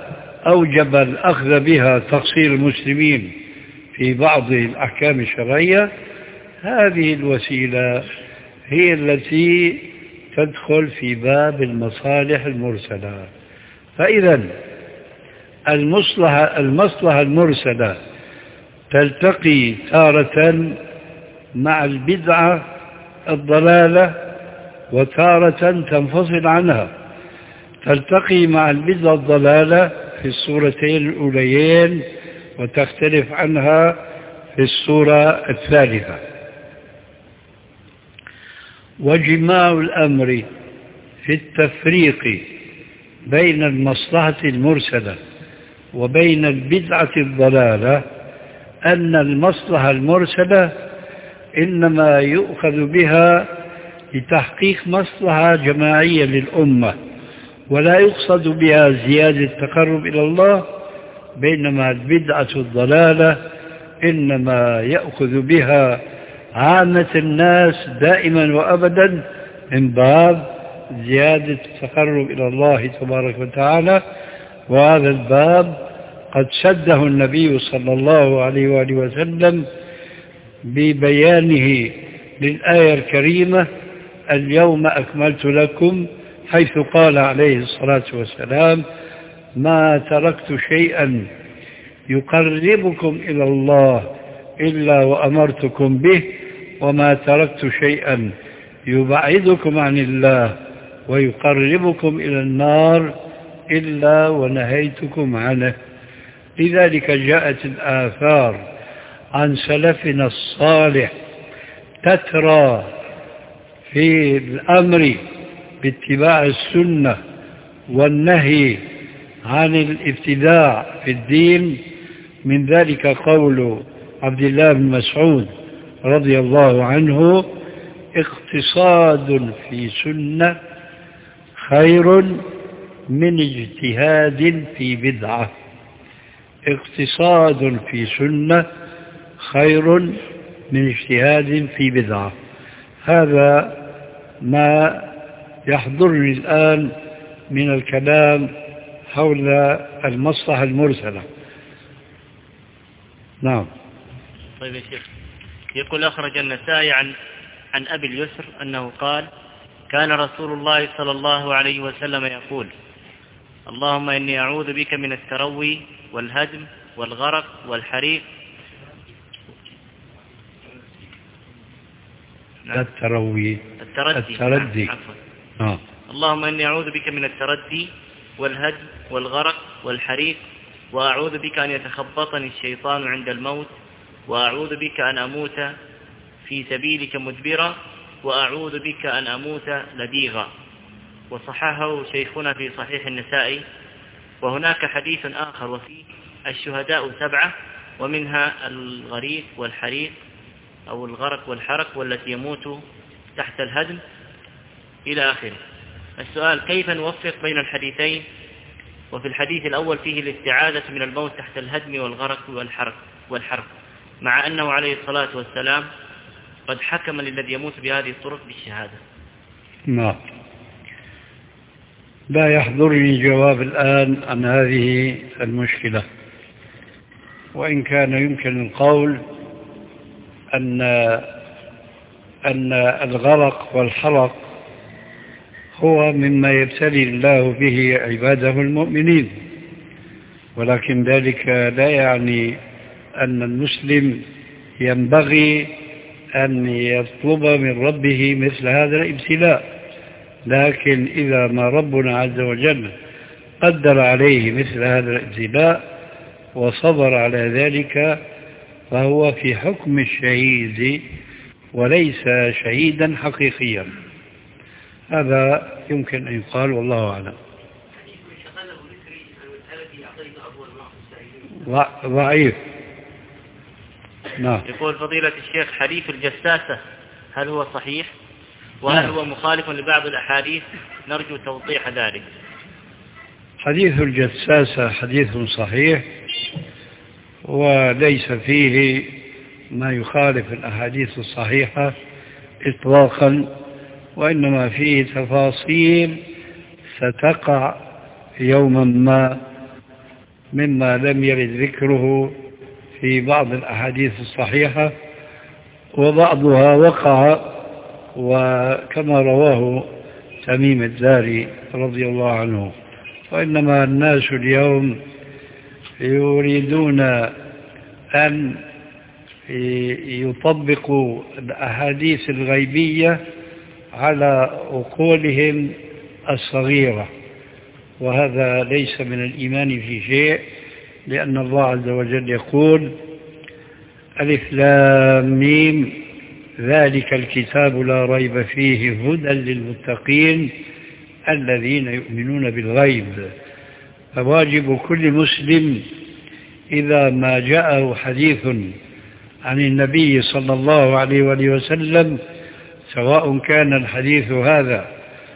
أوجب الأخذ بها تقصير المسلمين في بعض الأحكام الشرعية، هذه الوسيلة هي التي تدخل في باب المصالح المرسلة. فإذا المصلحة, المصلحة المرسلة تلتقي تارة مع البدعة الضلالة وتارة تنفصل عنها. تلتقي مع البدعة الضلالة في السورتين الأوليين وتختلف عنها في السورة الثالثة. وجماع الأمر في التفريق بين المصلحة المرسلة وبين البدعة الضلالة أن المصلحة المرسلة إنما يؤخذ بها لتحقيق مصلحة جماعية للأمة، ولا يقصد بها زيادة التقرب إلى الله، بينما البدعة الضلالة إنما يأخذ بها عامة الناس دائما وأبدا من باب زيادة التقرب إلى الله تبارك وتعالى. وهذا الباب قد سده النبي صلى الله عليه وآله وسلم ببيانه للآية الكريمة اليوم أكملت لكم، حيث قال عليه الصلاة والسلام ما تركت شيئا يقربكم إلى الله إلا وأمرتكم به، وما تركت شيئا يبعدكم عن الله ويقربكم إلى النار إلا ونهيتكم عنه. لذلك جاءت الآثار عن سلفنا الصالح تترى في الأمر باتباع السنة والنهي عن الابتداع في الدين. من ذلك قول عبد الله بن مسعود رضي الله عنه اقتصاد في سنة خير من اجتهاد في بدعة. اقتصاد في سنة خير من اجتهاد في بدعة. هذا ما يحضرني الآن من الكلام حول المصلحة المرسلة. نعم. طيب يا شيخ، يقول أخرج النسائي عن عن أبي اليسر أنه قال كان رسول الله صلى الله عليه وسلم يقول اللهم إني أعوذ بك من التروي والهدم والغرق والحريق. لا التروي، التردي, التردي. آه. اللهم إني أعوذ بك من التردي والهدم والغرق والحريق، وأعوذ بك أن يتخبطني الشيطان عند الموت، وأعوذ بك أن أموت في سبيلك مدبرا، وأعوذ بك أن أموت لديغا. وصححه شيخنا في صحيح النسائي. وهناك حديث آخر وفيه الشهداء سبعة، ومنها الغريق والحريق أو الغرق والحرق والتي يموت تحت الهدم إلى آخره. السؤال كيف نوفق بين الحديثين؟ وفي الحديث الأول فيه الاستعاذة من الموت تحت الهدم والغرق والحرق والحرق مع أنه عليه الصلاة والسلام قد حكم للذي يموت بهذه الطرق بالشهادة. نعم. لا يحضرني جواب الآن عن هذه المشكلة، وإن كان يمكن القول أن أن الغرق والحرق هو مما يبتلي الله به عباده المؤمنين، ولكن ذلك لا يعني أن المسلم ينبغي أن يطلب من ربه مثل هذا الابتلاء. لكن إذا ما ربنا عز وجل قدر عليه مثل هذا الابتلاء وصبر على ذلك فهو في حكم الشهيد وليس شهيدا حقيقيا. هذا يمكن أن يقال والله أعلم. ضعيف. نعم. يقول فضيلة الشيخ حديث الجساسة هل هو صحيح؟ وهل هو مخالف لبعض الأحاديث؟ نرجو توضيح ذلك. حديث الجساسة حديث صحيح وليس فيه ما يخالف الأحاديث الصحيحة إطلاقا، وإنما فيه تفاصيل ستقع يوما ما مما لم يرد ذكره في بعض الأحاديث الصحيحة، وبعضها وقع، وكما رواه تميم الداري رضي الله عنه. وإنما الناس اليوم يريدون أن يطبقوا الأحاديث الغيبية على عقولهم الصغيرة، وهذا ليس من الإيمان في شيء، لأن الله عز وجل يقول: ألف لام ميم ذلك الكتاب لا ريب فيه هدى للمتقين الذين يؤمنون بالغيب. فواجب كل مسلم إذا ما جاءه حديث عن النبي صلى الله عليه وآله وسلم، سواء كان الحديث هذا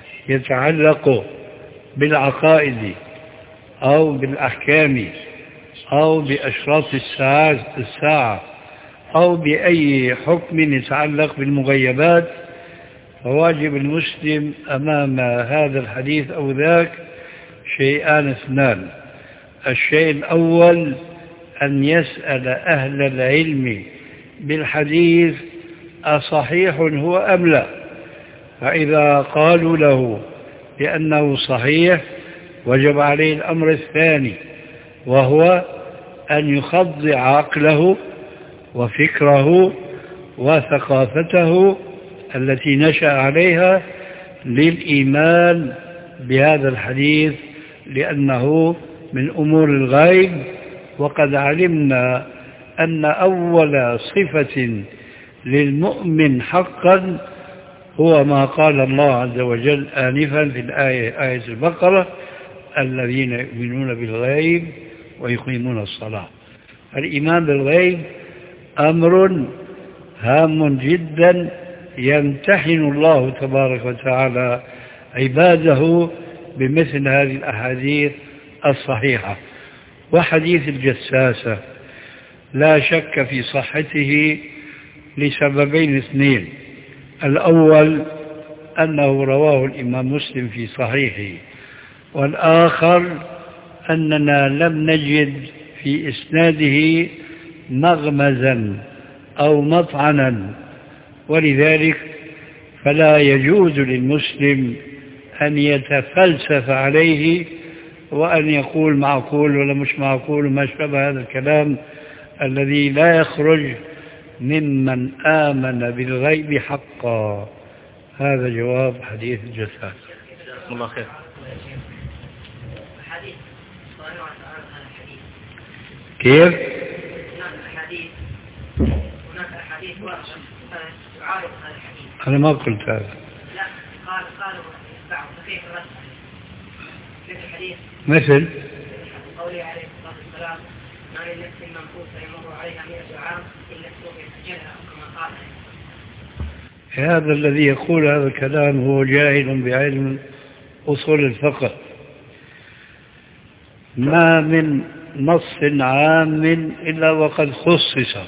يتعلق بالعقائد أو بالأحكام أو بأشراط الساعة أو بأي حكم يتعلق بالمغيبات، فواجب المسلم أمام هذا الحديث أو ذاك شيئان اثنان: الشيء الأول أن يسأل أهل العلم بالحديث أصحيح هو أم لا، فإذا قالوا له بأنه صحيح وجب عليه الأمر الثاني، وهو أن يخضع عقله وفكره وثقافته التي نشأ عليها للإيمان بهذا الحديث، لأنه من أمور الغيب. وقد علمنا أن أول صفة للمؤمن حقا هو ما قال الله عز وجل آنفا في الآية آية البقرة: الذين يؤمنون بالغيب ويقيمون الصلاة. الإيمان بالغيب أمر هام جدا يمتحن الله تبارك وتعالى عباده بمثل هذه الأحاديث الصحيحة. وحديث الجساسة لا شك في صحته لسببين اثنين: الأول أنه رواه الإمام مسلم في صحيحه، والآخر أننا لم نجد في إسناده مغمزا أو مطعنا، ولذلك فلا يجوز للمسلم أن يتفلسف عليه وأن يقول معقول ولا مش معقول وما شابه هذا الكلام الذي لا يخرج ممن آمن بالغيب حقا. هذا جواب حديث الجساس. الله خير. كيف؟ هناك أحاديث هناك أحاديث تعارض هذا الحديث. أنا ما قلت هذا. لا، قال قالوا بعض كيف الرد مثل الحديث مثل قوله عليه الصلاة والسلام: ما من نفس منفوسة يمر عليها مئة عام إلا استوفيت أجلها، كما قال. هذا الذي يقول هذا الكلام هو جاهل بعلم أصول الفقه. ما من نص عام إلا وقد خصص،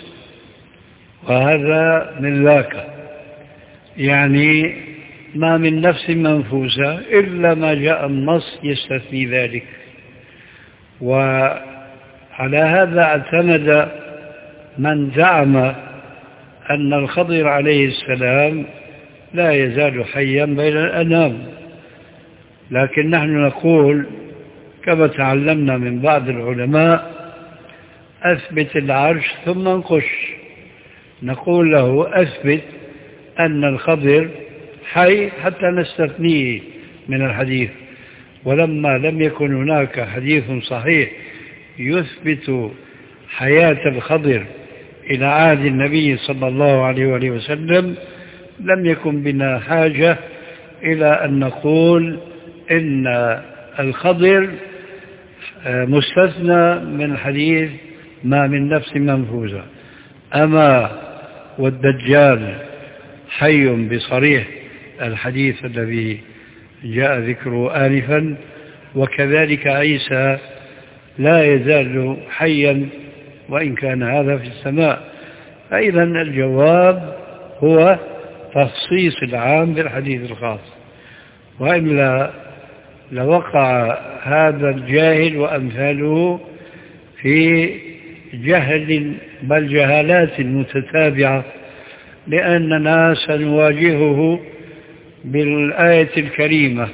وهذا من ذاك، يعني ما من نفس منفوسة إلا ما جاء النص يستثني ذلك. وعلى هذا اعتمد من زعم أن الخضر عليه السلام لا يزال حيا بين الأنام، لكن نحن نقول كما تعلمنا من بعض العلماء: أثبت العرش ثم انقش. نقول له: أثبت أن الخضر حي حتى نستثنيه من الحديث. ولما لم يكن هناك حديث صحيح يثبت حياة الخضر إلى عهد النبي صلى الله عليه وآله وسلم، لم يكن بنا حاجة إلى أن نقول إن الخضر مستثنى من الحديث ما من نفس منفوسة. أما والدجال حي بصريح الحديث الذي جاء ذكره آنفا، وكذلك عيسى لا يزال حيا وإن كان هذا في السماء. فإذا الجواب هو تخصيص العام بالحديث الخاص، وإلا لوقع هذا الجاهل وأمثاله في جهل بل جهالات متتابعة، لأننا سنواجهه بالآية الكريمة.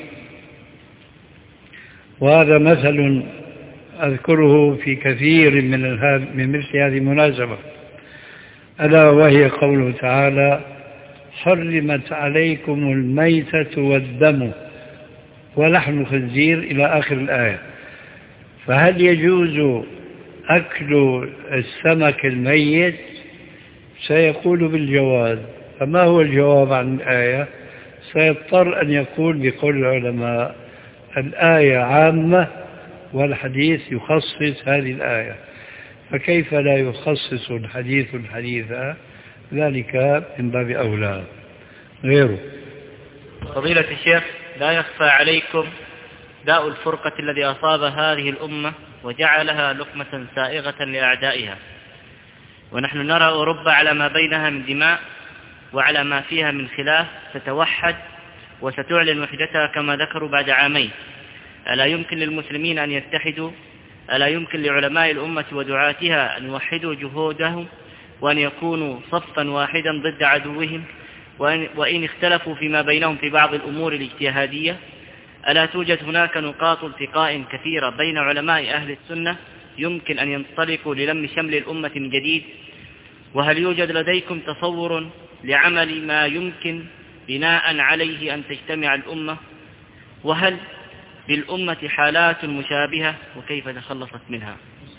وهذا مثل أذكره في كثير من من مثل هذه المناسبة، ألا وهي قوله تعالى: حرمت عليكم الميتة والدم ولحم الخنزير إلى آخر الآية. فهل يجوز أكل السمك الميت؟ سيقول بالجواز. فما هو الجواب عن الآية؟ سيضطر أن يقول بقول العلماء: الآية عامة والحديث يخصص هذه الآية، فكيف لا يخصص الحديث الحديث؟ ذلك من باب أولى. غيره. فضيلة الشيخ، لا يخفى عليكم داء الفرقة الذي أصاب هذه الأمة وجعلها لقمة سائغة لأعدائها، ونحن نرى أوروبا على ما بينها من دماء وعلى ما فيها من خلاف تتوحد وستعلن وحدتها كما ذكروا بعد عامين. ألا يمكن للمسلمين أن يتحدوا؟ ألا يمكن لعلماء الأمة ودعاتها أن يوحدوا جهودهم وأن يكونوا صفا واحدا ضد عدوهم، وإن, وإن اختلفوا فيما بينهم في بعض الأمور الاجتهادية؟ ألا توجد هناك نقاط التقاء كثيرة بين علماء أهل السنة يمكن أن ينطلقوا للم شمل الأمة من جديد؟ وهل يوجد لديكم تصور لعمل ما يمكن بناء عليه أن تجتمع الأمة؟ وهل بالأمة حالات مشابهة وكيف تخلصت منها؟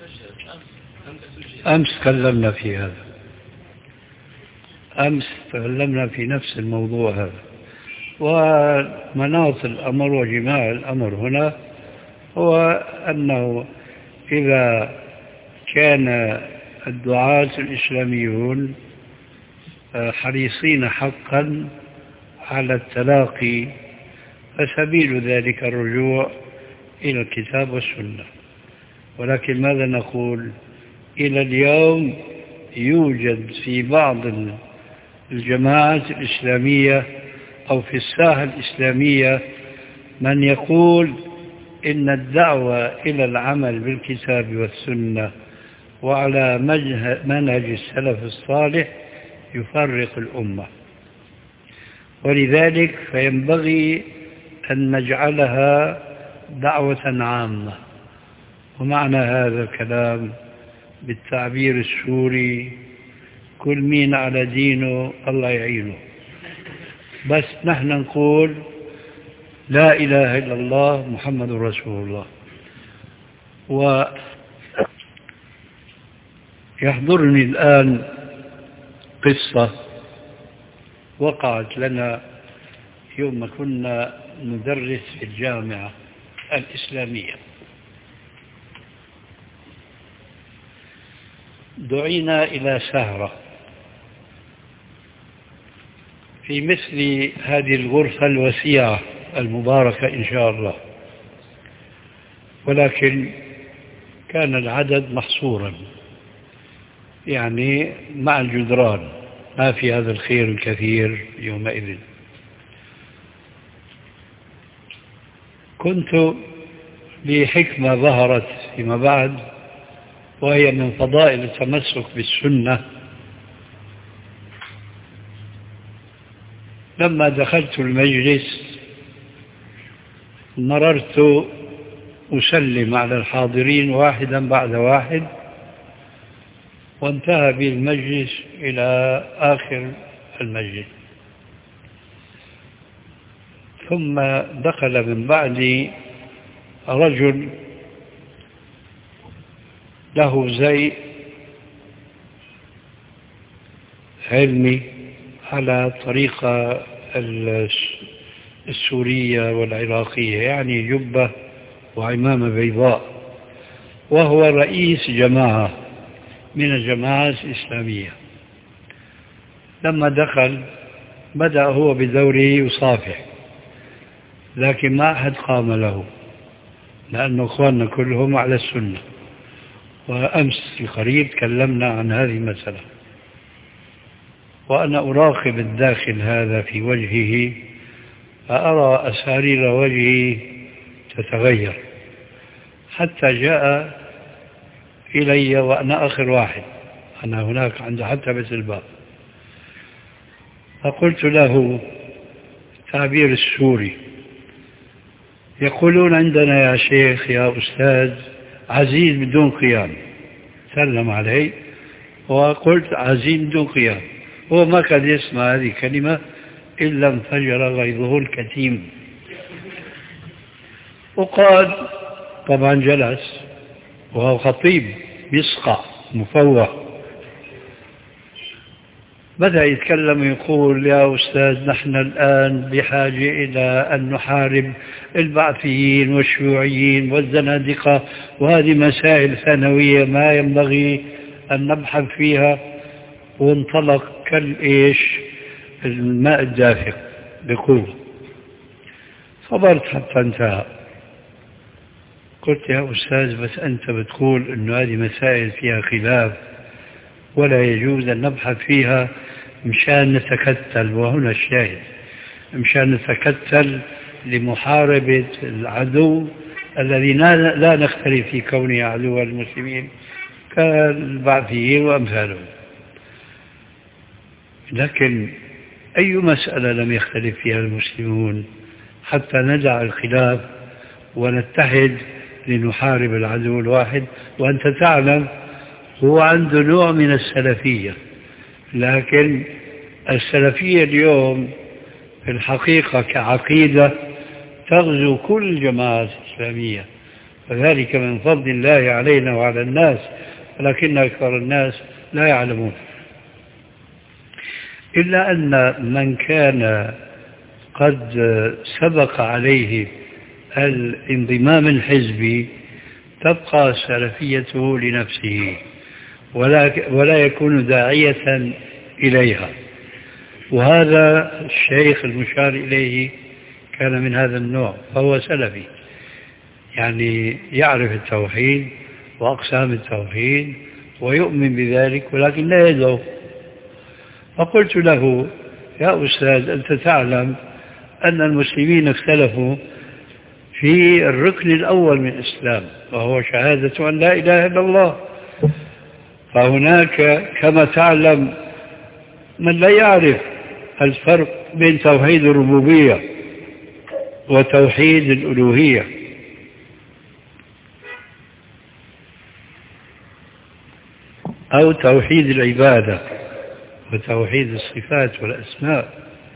أمس تكلمنا في هذا، أمس تكلمنا في نفس الموضوع هذا. ومناط الأمر وجماع الأمر هنا هو أنه إذا كان الدعاة الإسلاميون حريصين حقا على التلاقي، فسبيل ذلك الرجوع إلى الكتاب والسنة. ولكن ماذا نقول؟ إلى اليوم يوجد في بعض الجماعات الإسلامية أو في الساحة الإسلامية من يقول إن الدعوة إلى العمل بالكتاب والسنة وعلى منهج السلف الصالح يفرق الأمة، ولذلك فينبغي أن نجعلها دعوة عامة. ومعنى هذا الكلام بالتعبير السوري: كل مين على دينه الله يعينه. بس نحن نقول لا إله إلا الله محمد رسول الله. ويحضرني الآن قصة وقعت لنا يوم كنا ندرس في الجامعة الإسلامية. دعينا إلى سهرة في مثل هذه الغرفة الوسيعة المباركة إن شاء الله، ولكن كان العدد محصورا، يعني مع الجدران، ما في هذا الخير الكثير يومئذ. كنت بحكمة ظهرت فيما بعد، وهي من فضائل التمسك بالسنة. لما دخلت المجلس مررت أسلم على الحاضرين واحدا بعد واحد، وانتهى بالمجلس إلى آخر المجلس. ثم دخل من بعدي رجل له زي علمي على طريقة السورية والعراقية، يعني جبة وعمامة بيضاء، وهو رئيس جماعة من الجماعات الإسلامية. لما دخل بدأ هو بدوره يصافح، لكن ما أحد قام له، لأن أخواننا كلهم على السنة. وأمس القريب تكلمنا عن هذه المسألة، وأنا أراقب الداخل هذا في وجهه، فأرى أسارير وجهه تتغير، حتى جاء إلي وأنا آخر واحد، أنا هناك عند حتى بيت الباب. فقلت له تعبير السوري، يقولون عندنا يا شيخ يا أستاذ عزيز بدون قيام. سلم علي وقلت عزيز بدون قيام، هو ما كان يسمع هذه الكلمة إلا انفجر غيظه الكتيم. وقال طبعا جلس وهو خطيب يسقع مفوه، بدأ يتكلم ويقول يا أستاذ نحن الآن بحاجة إلى أن نحارب البعثيين والشيوعيين والزنادقة، وهذه مسائل ثانوية ما ينبغي أن نبحث فيها. وانطلق كالإيش الماء الدافق بقوة. صبرت حتى انتهى. قلت يا أستاذ بس أنت بتقول أنه هذه مسائل فيها خلاف ولا يجوز أن نبحث فيها مشان نتكتل، وهنا الشاهد، مشان نتكتل لمحاربة العدو الذي لا نختلف في كونه عدو المسلمين كالبعثيين وأمثالهم. لكن أي مسألة لم يختلف فيها المسلمون حتى ندع الخلاف ونتحد لنحارب العدو الواحد؟ وأنت تعلم هو عنده نوع من السلفية، لكن السلفية اليوم في الحقيقة كعقيدة تغزو كل الجماعات الإسلامية، وذلك من فضل الله علينا وعلى الناس، ولكن أكثر الناس لا يعلمون. إلا أن من كان قد سبق عليه الانضمام الحزبي تبقى سلفيته لنفسه ولا ولا يكون داعية إليها. وهذا الشيخ المشار إليه كان من هذا النوع، فهو سلفي، يعني يعرف التوحيد وأقسام التوحيد ويؤمن بذلك، ولكن لا يدعو. فقلت له يا أستاذ أنت تعلم أن المسلمين اختلفوا في الركن الأول من الإسلام وهو شهادة أن لا إله إلا الله. فهناك كما تعلم من لا يعرف الفرق بين توحيد الربوبية وتوحيد الألوهية. أو توحيد العبادة وتوحيد الصفات والأسماء.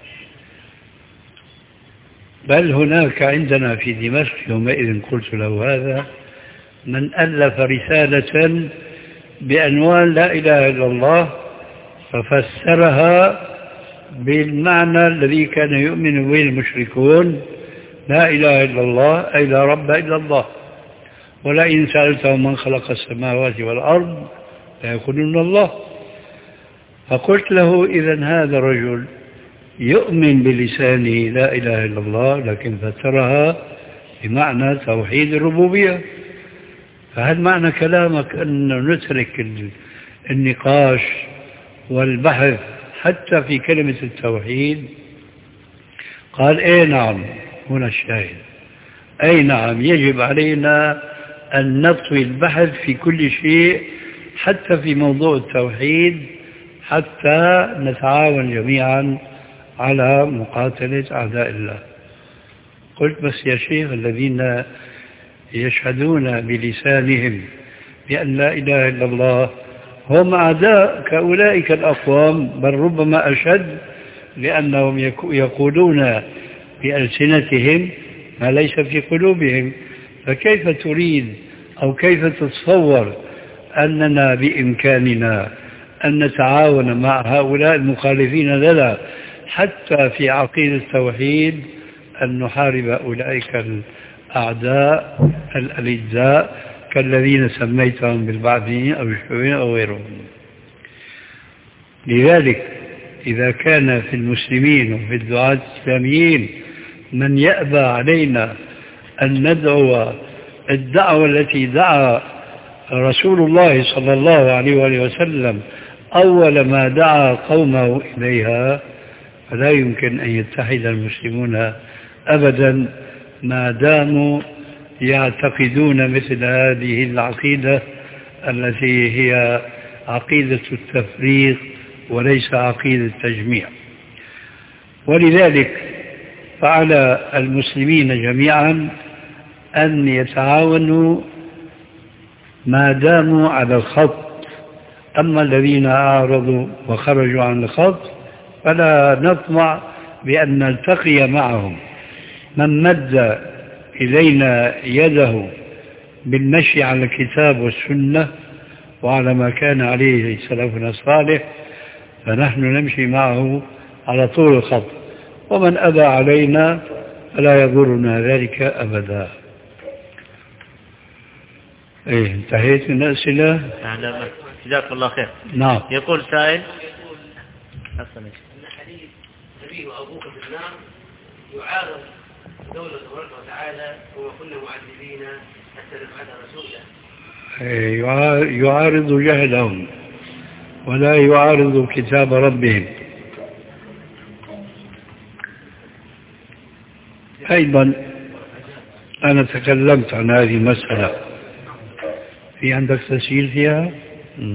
بل هناك عندنا في دمشق يومئذ قلت له هذا من ألف رسالة بعنوان لا إله إلا الله ففسرها بالمعنى الذي كان يؤمن به المشركون: لا إله إلا الله أي لا رب إلا الله، ولئن سألتهم من خلق السماوات والأرض ليقولون الله. فقلت له إذن هذا الرجل يؤمن بلسانه لا إله إلا الله لكن فسرها بمعنى توحيد الربوبية. فهل معنى كلامك أن نترك النقاش والبحث حتى في كلمة التوحيد؟ قال اي نعم، هنا الشاهد، اي نعم يجب علينا أن نطوي البحث في كل شيء حتى في موضوع التوحيد حتى نتعاون جميعا على مقاتلة أعداء الله. قلت بس يا شيخ الذين يشهدون بلسانهم بأن لا إله إلا الله هم أعداء كأولئك الأقوام، بل ربما أشد، لأنهم يقولون بألسنتهم ما ليس في قلوبهم. فكيف تريد أو كيف تتصور أننا بإمكاننا أن نتعاون مع هؤلاء المخالفين لنا حتى في عقيدة التوحيد أن نحارب أولئك الأعداء الألجاء كالذين سميتهم بالبعثيين أو الشيوعيين أو غيرهم؟ لذلك إذا كان في المسلمين وفي الدعاة الإسلاميين من يأبى علينا أن ندعو الدعوة التي دعا رسول الله صلى الله عليه وآله وسلم أول ما دعا قومه إليها، فلا يمكن أن يتحد المسلمون أبدا ما داموا يعتقدون مثل هذه العقيدة التي هي عقيدة التفريق وليس عقيدة التجميع. ولذلك فعلى المسلمين جميعا أن يتعاونوا ما داموا على الخط. أما الذين أعرضوا وخرجوا عن الخط فلا نطمع بأن نلتقي معهم. من مد إلينا يده بالمشي على الكتاب والسنة وعلى ما كان عليه سلفنا الصالح فنحن نمشي معه على طول الخط، ومن أبى علينا فلا يضرنا ذلك أبدا. إيه انتهيت من الأسئلة؟ نعم جزاك الله خير. نعم. يقول سائل أن حديث نبي وأبوك في النار يعارض قوله تبارك وتعالى وما كنا معذبين حتى نبعث رسولا. إيه يعارض جهلهم ولا يعارض كتاب ربهم. أيضا أنا تكلمت عن هذه المسألة. في عندك تسجيل فيها؟ م.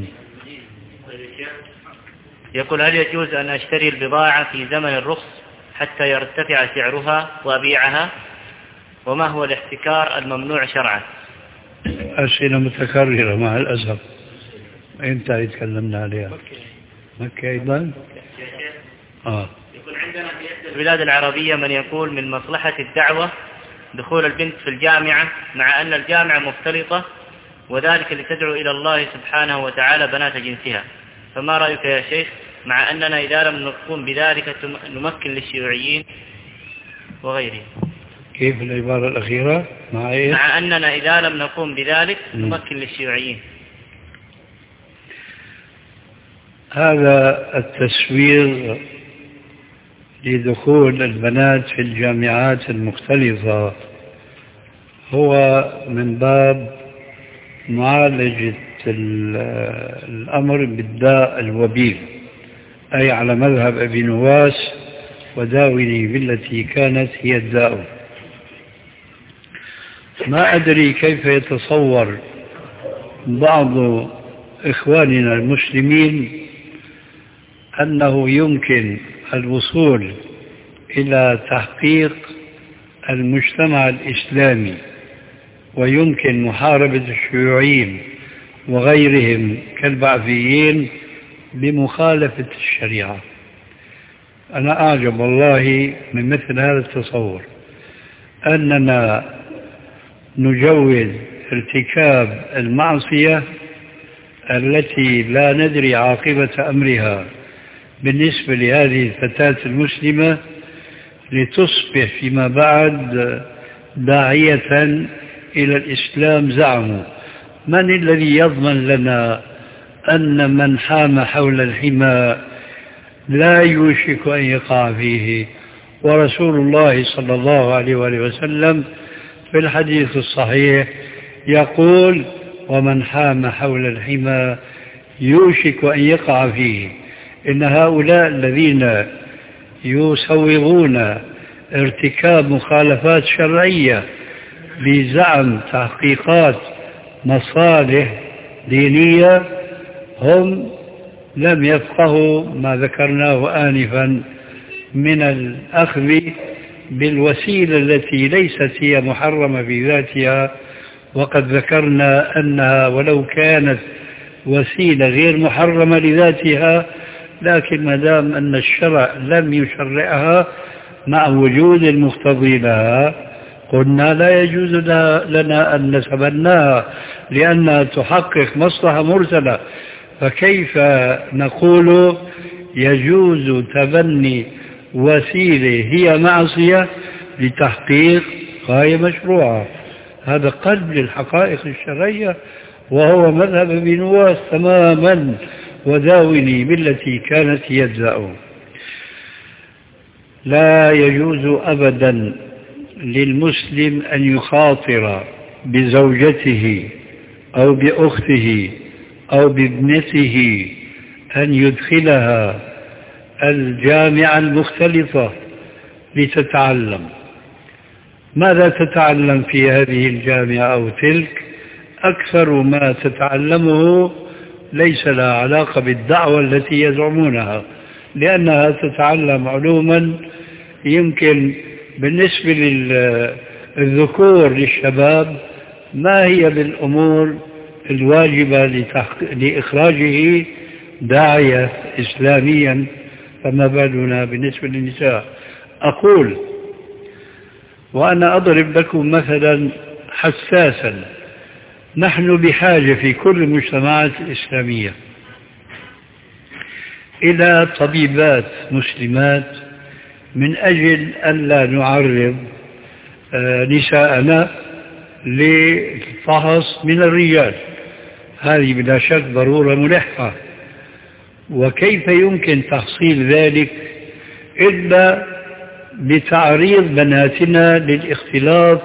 يقول هل يجوز أن أشتري البضاعة في زمن الرخص حتى يرتفع سعرها وأبيعها؟ وما هو الاحتكار الممنوع شرعا؟ أسئلة متكررة مع الأسف. أنت تكلمنا عليها. مكة أيضا؟ آه. يقول عندنا في البلاد العربية من يقول من مصلحة الدعوة دخول البنت في الجامعة مع أن الجامعة مختلطة وذلك لتدعو إلى الله سبحانه وتعالى بنات جنسها، فما رأيك يا شيخ مع أننا إذا لم نقوم بذلك نمكن للشيوعيين وغيرهم؟ كيف العبارة الأخيرة؟ مع إيه؟ مع أننا إذا لم نقوم بذلك نمكن للشيوعيين. هذا التسوير لدخول البنات في الجامعات المختلطة هو من باب معالجة الأمر بالداء الوبيل، أي على مذهب أبي نواس وداوني بالتي كانت هي الداء. ما أدري كيف يتصور بعض إخواننا المسلمين أنه يمكن الوصول إلى تحقيق المجتمع الإسلامي ويمكن محاربة الشيوعيين وغيرهم كالبعثيين بمخالفة الشريعة. أنا أعجب والله من مثل هذا التصور، أننا نجوز ارتكاب المعصية التي لا ندري عاقبة أمرها بالنسبة لهذه الفتاة المسلمة لتصبح فيما بعد داعية إلى الإسلام. زعموا من الذي يضمن لنا أن من حام حول الحمى لا يوشك أن يقع فيه؟ ورسول الله صلى الله عليه وآله وسلم في الحديث الصحيح يقول ومن حام حول الحمى يوشك أن يقع فيه. إن هؤلاء الذين يسوغون ارتكاب مخالفات شرعية بزعم تحقيقات مصالح دينية هم لم يفقهوا ما ذكرناه آنفا من الأخذ بالوسيلة التي ليست هي محرمة في ذاتها، وقد ذكرنا أنها ولو كانت وسيلة غير محرمة لذاتها لكن ما دام أن الشرع لم يشرعها مع وجود المقتضي لها قلنا لا يجوز لنا أن نتبناها لأنها تحقق مصلحة مرسلة. فكيف نقول يجوز تبني وسيلة هي معصية لتحقيق غاية مشروعة؟ هذا قلب للحقائق الشرعية، وهو مذهب ابن نواس تماما وداوني بالتي كانت يجزأ. لا يجوز أبدا للمسلم أن يخاطر بزوجته أو بأخته أو بابنته أن يدخلها الجامعة المختلطة لتتعلم. ماذا تتعلم في هذه الجامعة أو تلك؟ أكثر ما تتعلمه ليس لها علاقة بالدعوة التي يزعمونها، لأنها تتعلم علوما يمكن بالنسبة للذكور للشباب ما هي بالأمور الواجبة لإخراجه داعية إسلاميا، فما بالنا بالنسبة للنساء. أقول وأنا أضرب لكم مثلا حساسا، نحن بحاجة في كل المجتمعات الإسلامية إلى طبيبات مسلمات من أجل أن لا نعرض نساءنا للفحص من الرجال. هذه بلا شك ضرورة ملحة، وكيف يمكن تحصيل ذلك إلا بتعريض بناتنا للاختلاط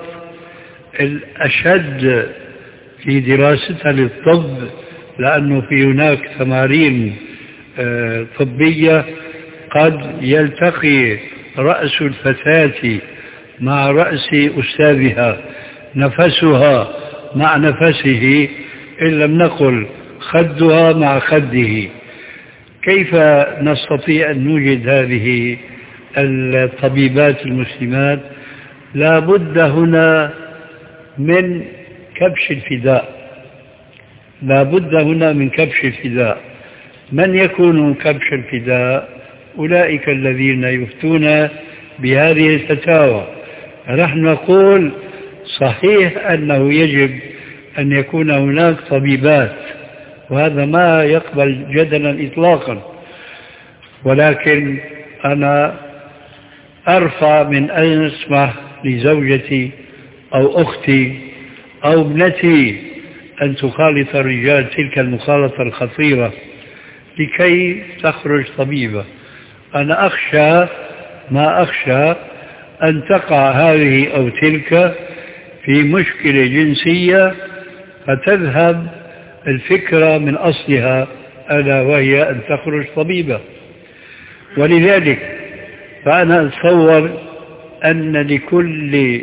الأشد في دراستها للطب، لأنه في هناك تمارين طبية قد يلتقي رأس الفتاة مع رأس أستاذها، نفسها مع نفسه، إن لم نقل خدها مع خده. كيف نستطيع أن نوجد هذه الطبيبات المسلمات؟ لا بد هنا من كبش الفداء، لا بد هنا من كبش الفداء. من يكون كبش الفداء؟ أولئك الذين يفتون بهذه الفتاوى. نحن نقول صحيح أنه يجب أن يكون هناك طبيبات، وهذا ما يقبل جدلا إطلاقا، ولكن أنا أرفع من أن أسمح لزوجتي أو أختي أو ابنتي أن تخالط الرجال تلك المخالطة الخطيرة لكي تخرج طبيبة. أنا أخشى ما أخشى أن تقع هذه أو تلك في مشكلة جنسية فتذهب الفكرة من أصلها، ألا وهي أن تخرج طبيبة. ولذلك فأنا أتصور أن لكل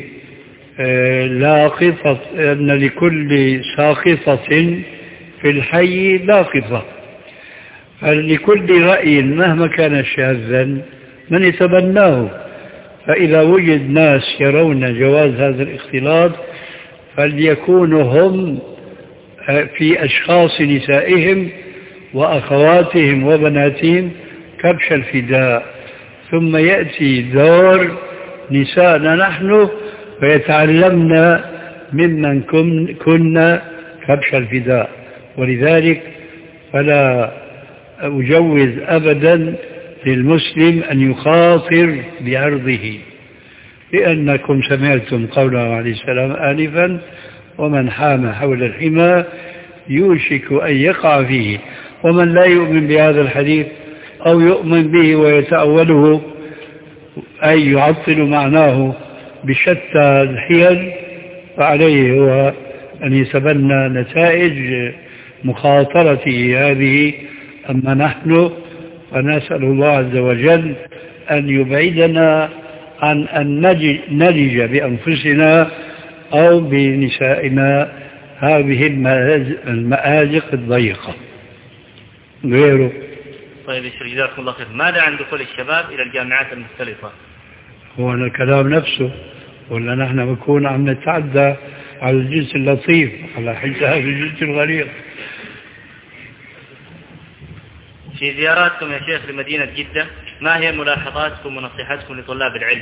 لاقطة أن لكل ساقطة في الحي لاقطة، فلكل رأي مهما كان شاذا من يتبناه. فإذا وجد ناس يرون جواز هذا الاختلاط فليكونوا هم في أشخاص نسائهم وأخواتهم وبناتهم كبش الفداء، ثم يأتي دور نسائنا نحن فيتعلمنا ممن كنا كبش الفداء. ولذلك فلا أجوز أبدا للمسلم أن يخاطر بعرضه، لأنكم سمعتم قوله عليه السلام آنفا: ومن حام حول الحمى يوشك أن يقع فيه. ومن لا يؤمن بهذا الحديث أو يؤمن به ويتأوله أي يعطل معناه بشتى الحيل فعليه هو أن يتبنى نتائج مخاطرته هذه. أما نحن فنسأل الله عز وجل أن يبعدنا عن أن نلج بأنفسنا أو بنسائنا هذه المآزق الضيقة غيره. طيب جزاكم الله خير. ماذا عن دخول الشباب إلى الجامعات المختلطة؟ هو الكلام نفسه، ولا نحن بكون عم نتعدى على الجنس اللطيف على حساب الجنس الغليظ؟ في زياراتكم يا شيخ لمدينة جدة ما هي ملاحظاتكم ونصيحتكم لطلاب العلم؟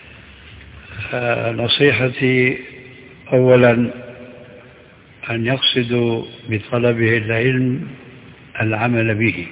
آه نصيحتي أولا أن يقصدوا بطلبه العلم العمل به،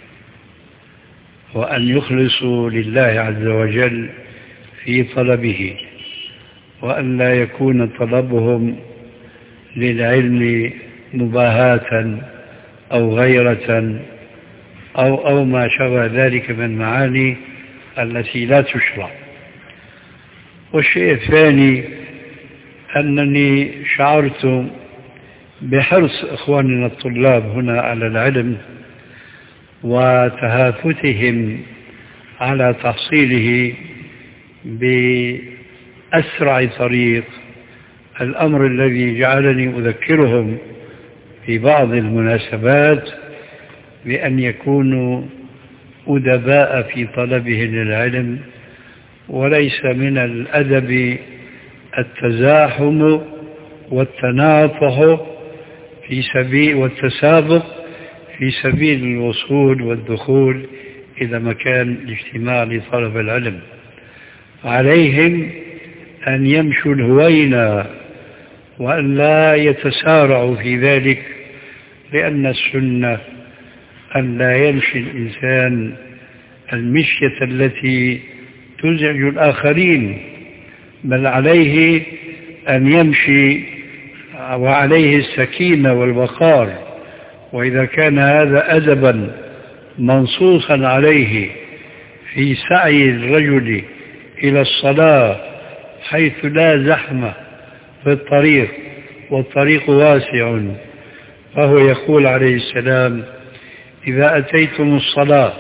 وأن يخلصوا لله عز وجل في طلبه، وأن لا يكون طلبهم للعلم مباهاة أو غيرة أو, أو ما شابه ذلك من المعاني التي لا تشرع. والشيء الثاني أنني شعرت بحرص إخواننا الطلاب هنا على العلم وتهافتهم على تحصيله بأسرع طريق، الأمر الذي جعلني أذكرهم في بعض المناسبات بأن يكونوا أدباء في طلبه للعلم، وليس من الأدب التزاحم والتناطح في سبيل والتسابق في سبيل الوصول والدخول إلى مكان الاجتماع لطلب العلم. عليهم أن يمشوا الهوينة وأن لا يتسارعوا في ذلك، لأن السنة أن لا يمشي الإنسان المشية التي تزعج الآخرين، بل عليه أن يمشي وعليه السكينة والوقار. وإذا كان هذا أدبا منصوصا عليه في سعي الرجل إلى الصلاة حيث لا زحمة في الطريق والطريق واسع، فهو يقول عليه السلام: إذا أتيتم الصلاة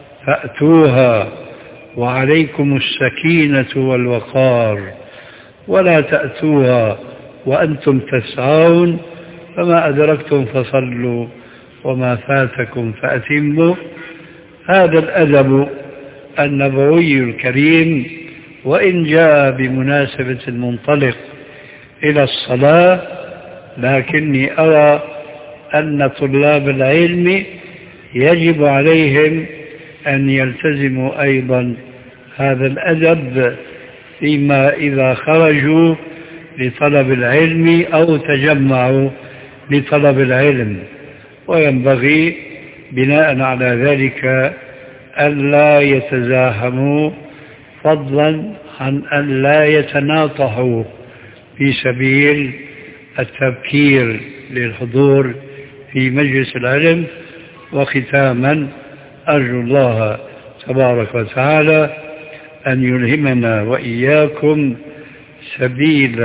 فأتوها وعليكم السكينة والوقار، ولا تأتوها وأنتم تسعون، فما أدركتم فصلوا وما فاتكم فأتموا. هذا الأدب النبوي الكريم، وإن جاء بمناسبة المنطلق إلى الصلاة، لكني أرى أن طلاب العلم يجب عليهم أن يلتزموا أيضا هذا الأدب فيما إذا خرجوا لطلب العلم أو تجمعوا لطلب العلم. وينبغي بناء على ذلك ألا يتزاحموا، فضلا عن أن لا يتناطحوا في سبيل التبكير للحضور في مجلس العلم. وختاما أرجو الله تبارك وتعالى أن يلهمنا وإياكم سبيل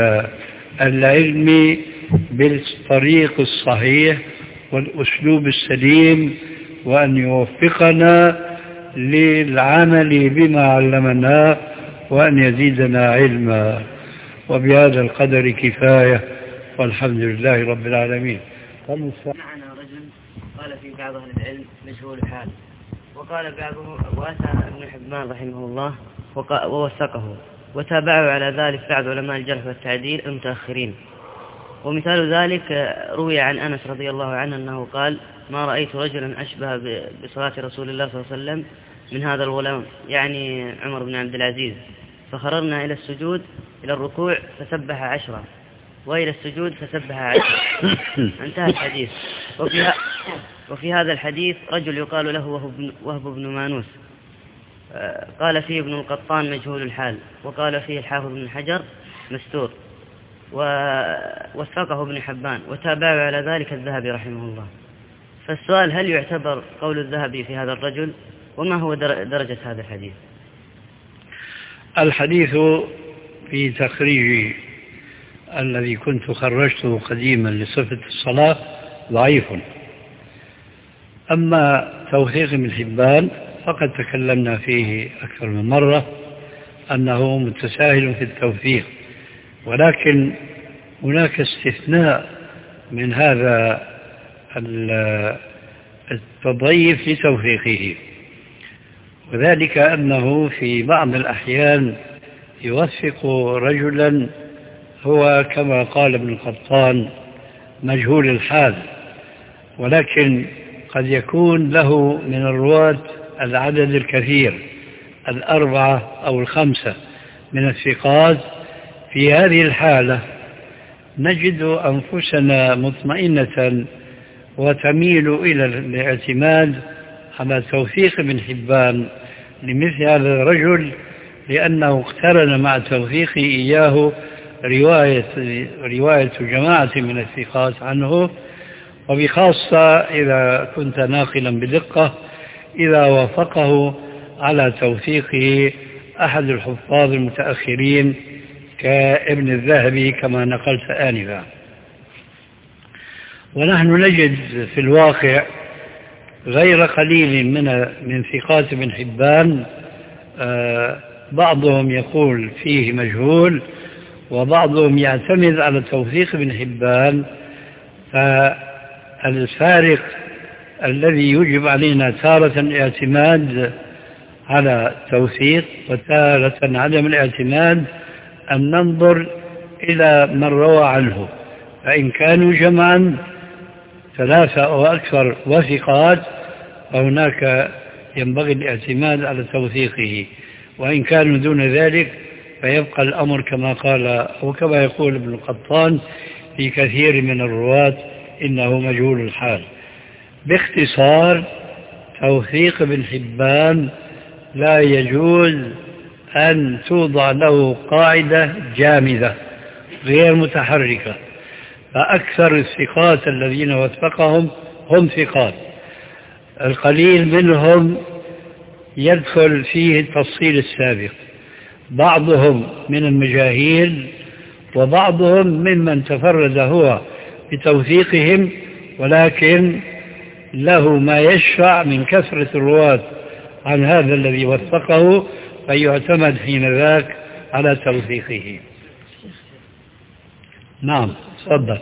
العلم بالطريق الصحيح والأسلوب السليم، وأن يوفقنا للعمل بما علمنا، وأن يزيدنا علما. وبهذا القدر كفاية، والحمد لله رب العالمين. معنا رجل قال في بعض أهل العلم مجهول الحال، وقال بعضهم وأتى ابن حبان رحمه الله ووثقه، وتابعوا على ذلك بعض علماء الجرح والتعديل المتأخرين. ومثال ذلك روي عن أنس رضي الله عنه أنه قال: ما رأيت رجلا أشبه بصلاة رسول الله صلى الله عليه وسلم من هذا الغلام، يعني عمر بن عبد العزيز، فخررنا إلى السجود إلى الركوع فسبح عشرة، وإلى السجود فسبح عشرة. انتهى الحديث. وفي, وفي هذا الحديث رجل يقال له وهب بن مانوس، قال فيه ابن القطان مجهول الحال، وقال فيه الحافظ بن حجر مستور، ووثقه ابن حبان، وتابعه على ذلك الذهبي رحمه الله. فالسؤال: هل يعتبر قول الذهبي في هذا الرجل؟ وما هو درجة هذا الحديث؟ الحديث في تخريج الذي كنت خرجته قديما لصفة الصلاة ضعيف. أما توثيق ابن حبان فقد تكلمنا فيه أكثر من مرة أنه متساهل في التوثيق، ولكن هناك استثناء من هذا التضعيف لتوثيقه، وذلك أنه في بعض الأحيان يوثق رجلا هو كما قال ابن القطان مجهول الحال، ولكن قد يكون له من الرواة العدد الكثير، الأربعة أو الخمسة من الثقات. في هذه الحالة نجد أنفسنا مطمئنة وتميل إلى الاعتماد على توثيق ابن حبان لمثل هذا الرجل، لأنه اقترن مع توثيقه إياه رواية, رواية جماعة من الثقات عنه، وبخاصة إذا كنت ناقلا بدقة إذا وافقه على توثيقه أحد الحفاظ المتأخرين كابن الذهبي كما نقلت آنفا. ونحن نجد في الواقع غير قليل من من ثقات ابن حبان بعضهم يقول فيه مجهول، وبعضهم يعتمد على توثيق ابن حبان، فالفارق الذي يجب علينا تارة الاعتماد على التوثيق وتارة عدم الاعتماد أن ننظر إلى من روى عنه، فإن كانوا جمعا ثلاثة أو أكثر وثقات فهناك ينبغي الاعتماد على توثيقه، وإن كانوا دون ذلك فيبقى الأمر كما قال أو كما يقول ابن القطان في كثير من الرواة إنه مجهول الحال. باختصار توثيق ابن حبان لا يجوز أن توضع له قاعدة جامدة غير متحركة، فأكثر الثقات الذين وثقهم هم ثقات، القليل منهم يدخل فيه التفصيل السابق، بعضهم من المجاهيل وبعضهم ممن تفرد هو بتوثيقهم ولكن له ما يشفع من كثرة الرواة عن هذا الذي وثقه فيعتمد حين ذاك على توثيقه. نعم تفضل.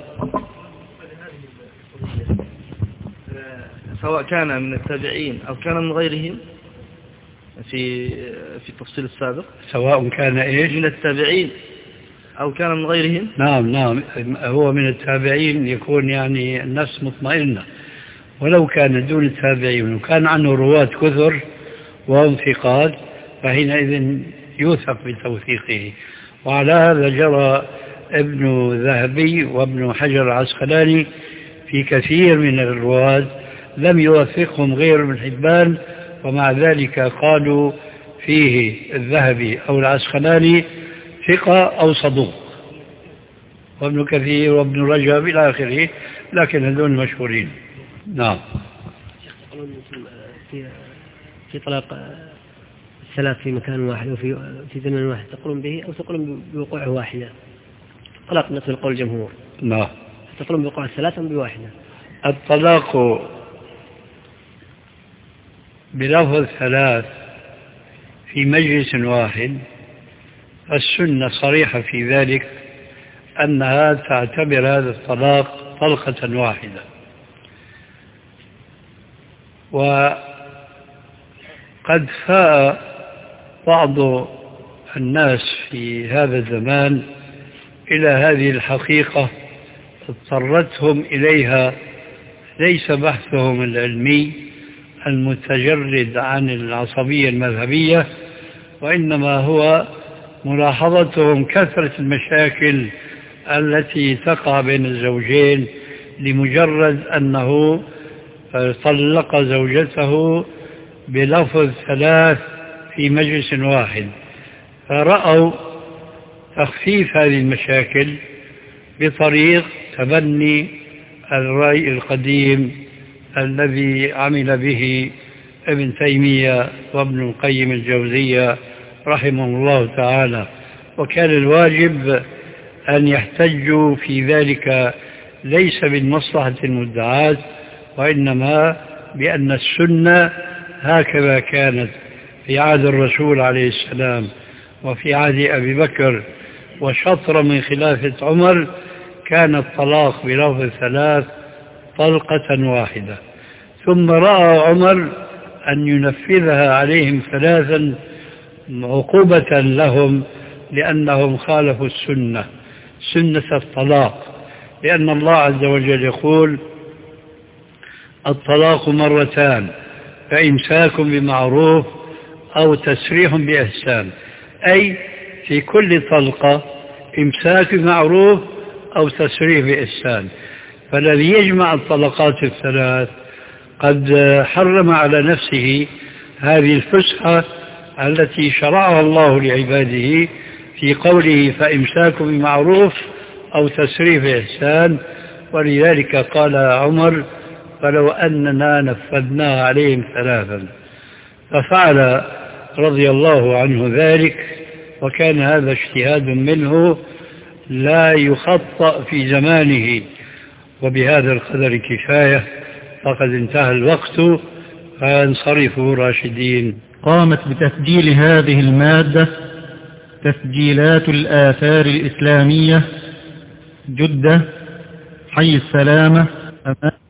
سواء كان من التابعين أو كان من غيرهم في في التفصيل السابق، سواء كان إيش من التابعين أو كان من غيرهم. نعم نعم هو من التابعين يكون يعني النفس مطمئنة، ولو كان دون التابعين وكان عنه رواة كثر وهم ثقات فحينئذ يوثق بتوثيقه. وعلى هذا جرى ابن ذهبي وابن حجر العسقلاني في كثير من الرواة لم يوثقهم غير ابن حبان، ومع ذلك قالوا فيه الذهبي أو العسقلاني ثقة أو صدوق، وابن كثير وابن رجب إلى آخره، لكن هذول مشهورين. نعم. في في طلاق الثلاث في مكان واحد وفي في زمن واحد تقولون به أو تقولون بوقوعه واحدة؟ طلاق مثل قول الجمهور. نعم. تقولون بوقوع الثلاثة أم بواحدة؟ الطلاق بلفظ ثلاث في مجلس واحد السنة صريحة في ذلك أنها تعتبر هذا الطلاق طلقة واحدة. وقد فاء بعض الناس في هذا الزمان إلى هذه الحقيقة اضطرتهم إليها ليس بحثهم العلمي المتجرد عن العصبية المذهبية، وإنما هو ملاحظتهم كثرة المشاكل التي تقع بين الزوجين لمجرد أنه طلق زوجته بلفظ ثلاث في مجلس واحد، فرأوا تخفيف هذه المشاكل بطريق تبني الرأي القديم الذي عمل به ابن تيمية وابن القيم الجوزية رحمه الله تعالى، وكان الواجب أن يحتجوا في ذلك ليس بالمصلحة المدعاة وإنما بأن السنة هكذا كانت في عهد الرسول عليه السلام وفي عهد أبي بكر وشطر من خلافة عمر، كان الطلاق بلفظ ثلاث طلقة واحدة، ثم رأى عمر أن ينفذها عليهم ثلاثا عقوبة لهم لأنهم خالفوا السنة سنة الطلاق، لأن الله عز وجل يقول الطلاق مرتان فإمساك بمعروف أو تسريح بإحسان، أي في كل طلقة إمساك بمعروف أو تسريح بإحسان. فالذي يجمع الطلقات الثلاث قد حرم على نفسه هذه الفسحة التي شرعها الله لعباده في قوله فإمساك بمعروف أو تسريح بإحسان. ولذلك قال عمر فلو أننا نفذناها عليهم ثلاثا، ففعل رضي الله عنه ذلك، وكان هذا اجتهاد منه لا يخطأ في زمانه. وبهذا القدر كفاية، فقد انتهى الوقت، فانصرفوا راشدين. قامت بتسجيل هذه المادة تسجيلات الآثار الإسلامية، جدة، حي السلامة.